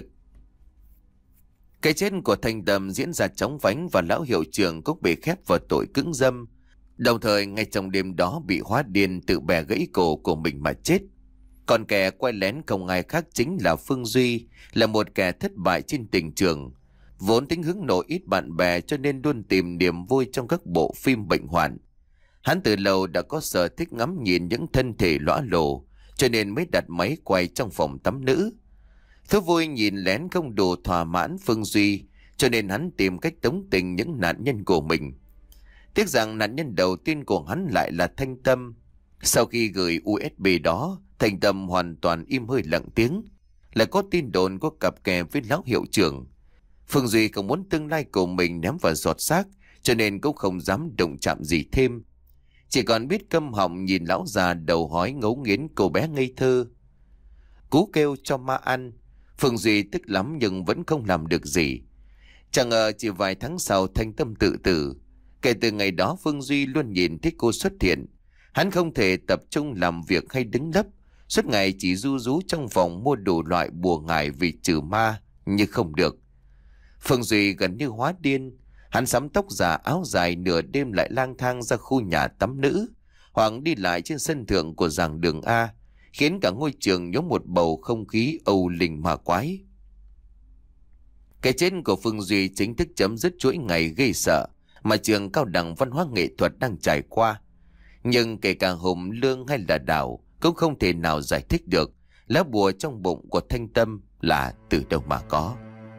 A: Cái chết của Thành Tâm diễn ra chóng vánh và lão hiệu trưởng cũng bị khép vào tội cưỡng dâm. Đồng thời ngay trong đêm đó bị hóa điên tự bẻ gãy cổ của mình mà chết. Còn kẻ quay lén không ai khác chính là Phương Duy, là một kẻ thất bại trên tình trường. Vốn tính hướng nội ít bạn bè cho nên luôn tìm niềm vui trong các bộ phim bệnh hoạn. Hắn từ lâu đã có sở thích ngắm nhìn những thân thể lõa lồ, cho nên mới đặt máy quay trong phòng tắm nữ. Thú vui nhìn lén không đủ thỏa mãn Phương Duy, cho nên hắn tìm cách tống tình những nạn nhân của mình. Tiếc rằng nạn nhân đầu tiên của hắn lại là Thanh Tâm. Sau khi gửi u ét bê đó, Thành Tâm hoàn toàn im hơi lặng tiếng. Lại có tin đồn có cặp kè với lão hiệu trưởng. Phương Duy không muốn tương lai của mình ném vào giọt xác, cho nên cũng không dám động chạm gì thêm. Chỉ còn biết câm họng nhìn lão già đầu hói ngấu nghiến cô bé ngây thơ. Cú kêu cho ma ăn. Phương Duy tức lắm nhưng vẫn không làm được gì. Chẳng ngờ chỉ vài tháng sau Thanh Tâm tự tử. Kể từ ngày đó Phương Duy luôn nhìn thấy cô xuất hiện. Hắn không thể tập trung làm việc hay đứng lấp, suốt ngày chỉ ru rú trong phòng mua đủ loại bùa ngải vì trừ ma, nhưng không được. Phương Duy gần như hóa điên. Hắn sắm tóc giả áo dài, nửa đêm lại lang thang ra khu nhà tắm nữ, hoặc đi lại trên sân thượng của giảng đường A, khiến cả ngôi trường nhốm một bầu không khí âu linh ma quái. Cái chết của Phương Duy chính thức chấm dứt chuỗi ngày gây sợ mà trường cao đẳng văn hóa nghệ thuật đang trải qua. Nhưng kể cả Hùng, Lương hay là Đào cũng không thể nào giải thích được lá bùa trong bụng của Thanh Tâm là từ đâu mà có.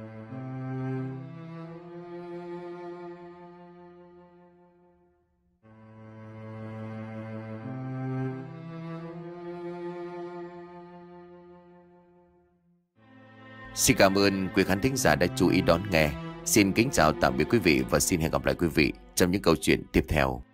A: Xin cảm ơn quý khán thính giả đã chú ý đón nghe. Xin kính chào tạm biệt quý vị và xin hẹn gặp lại quý vị trong những câu chuyện tiếp theo.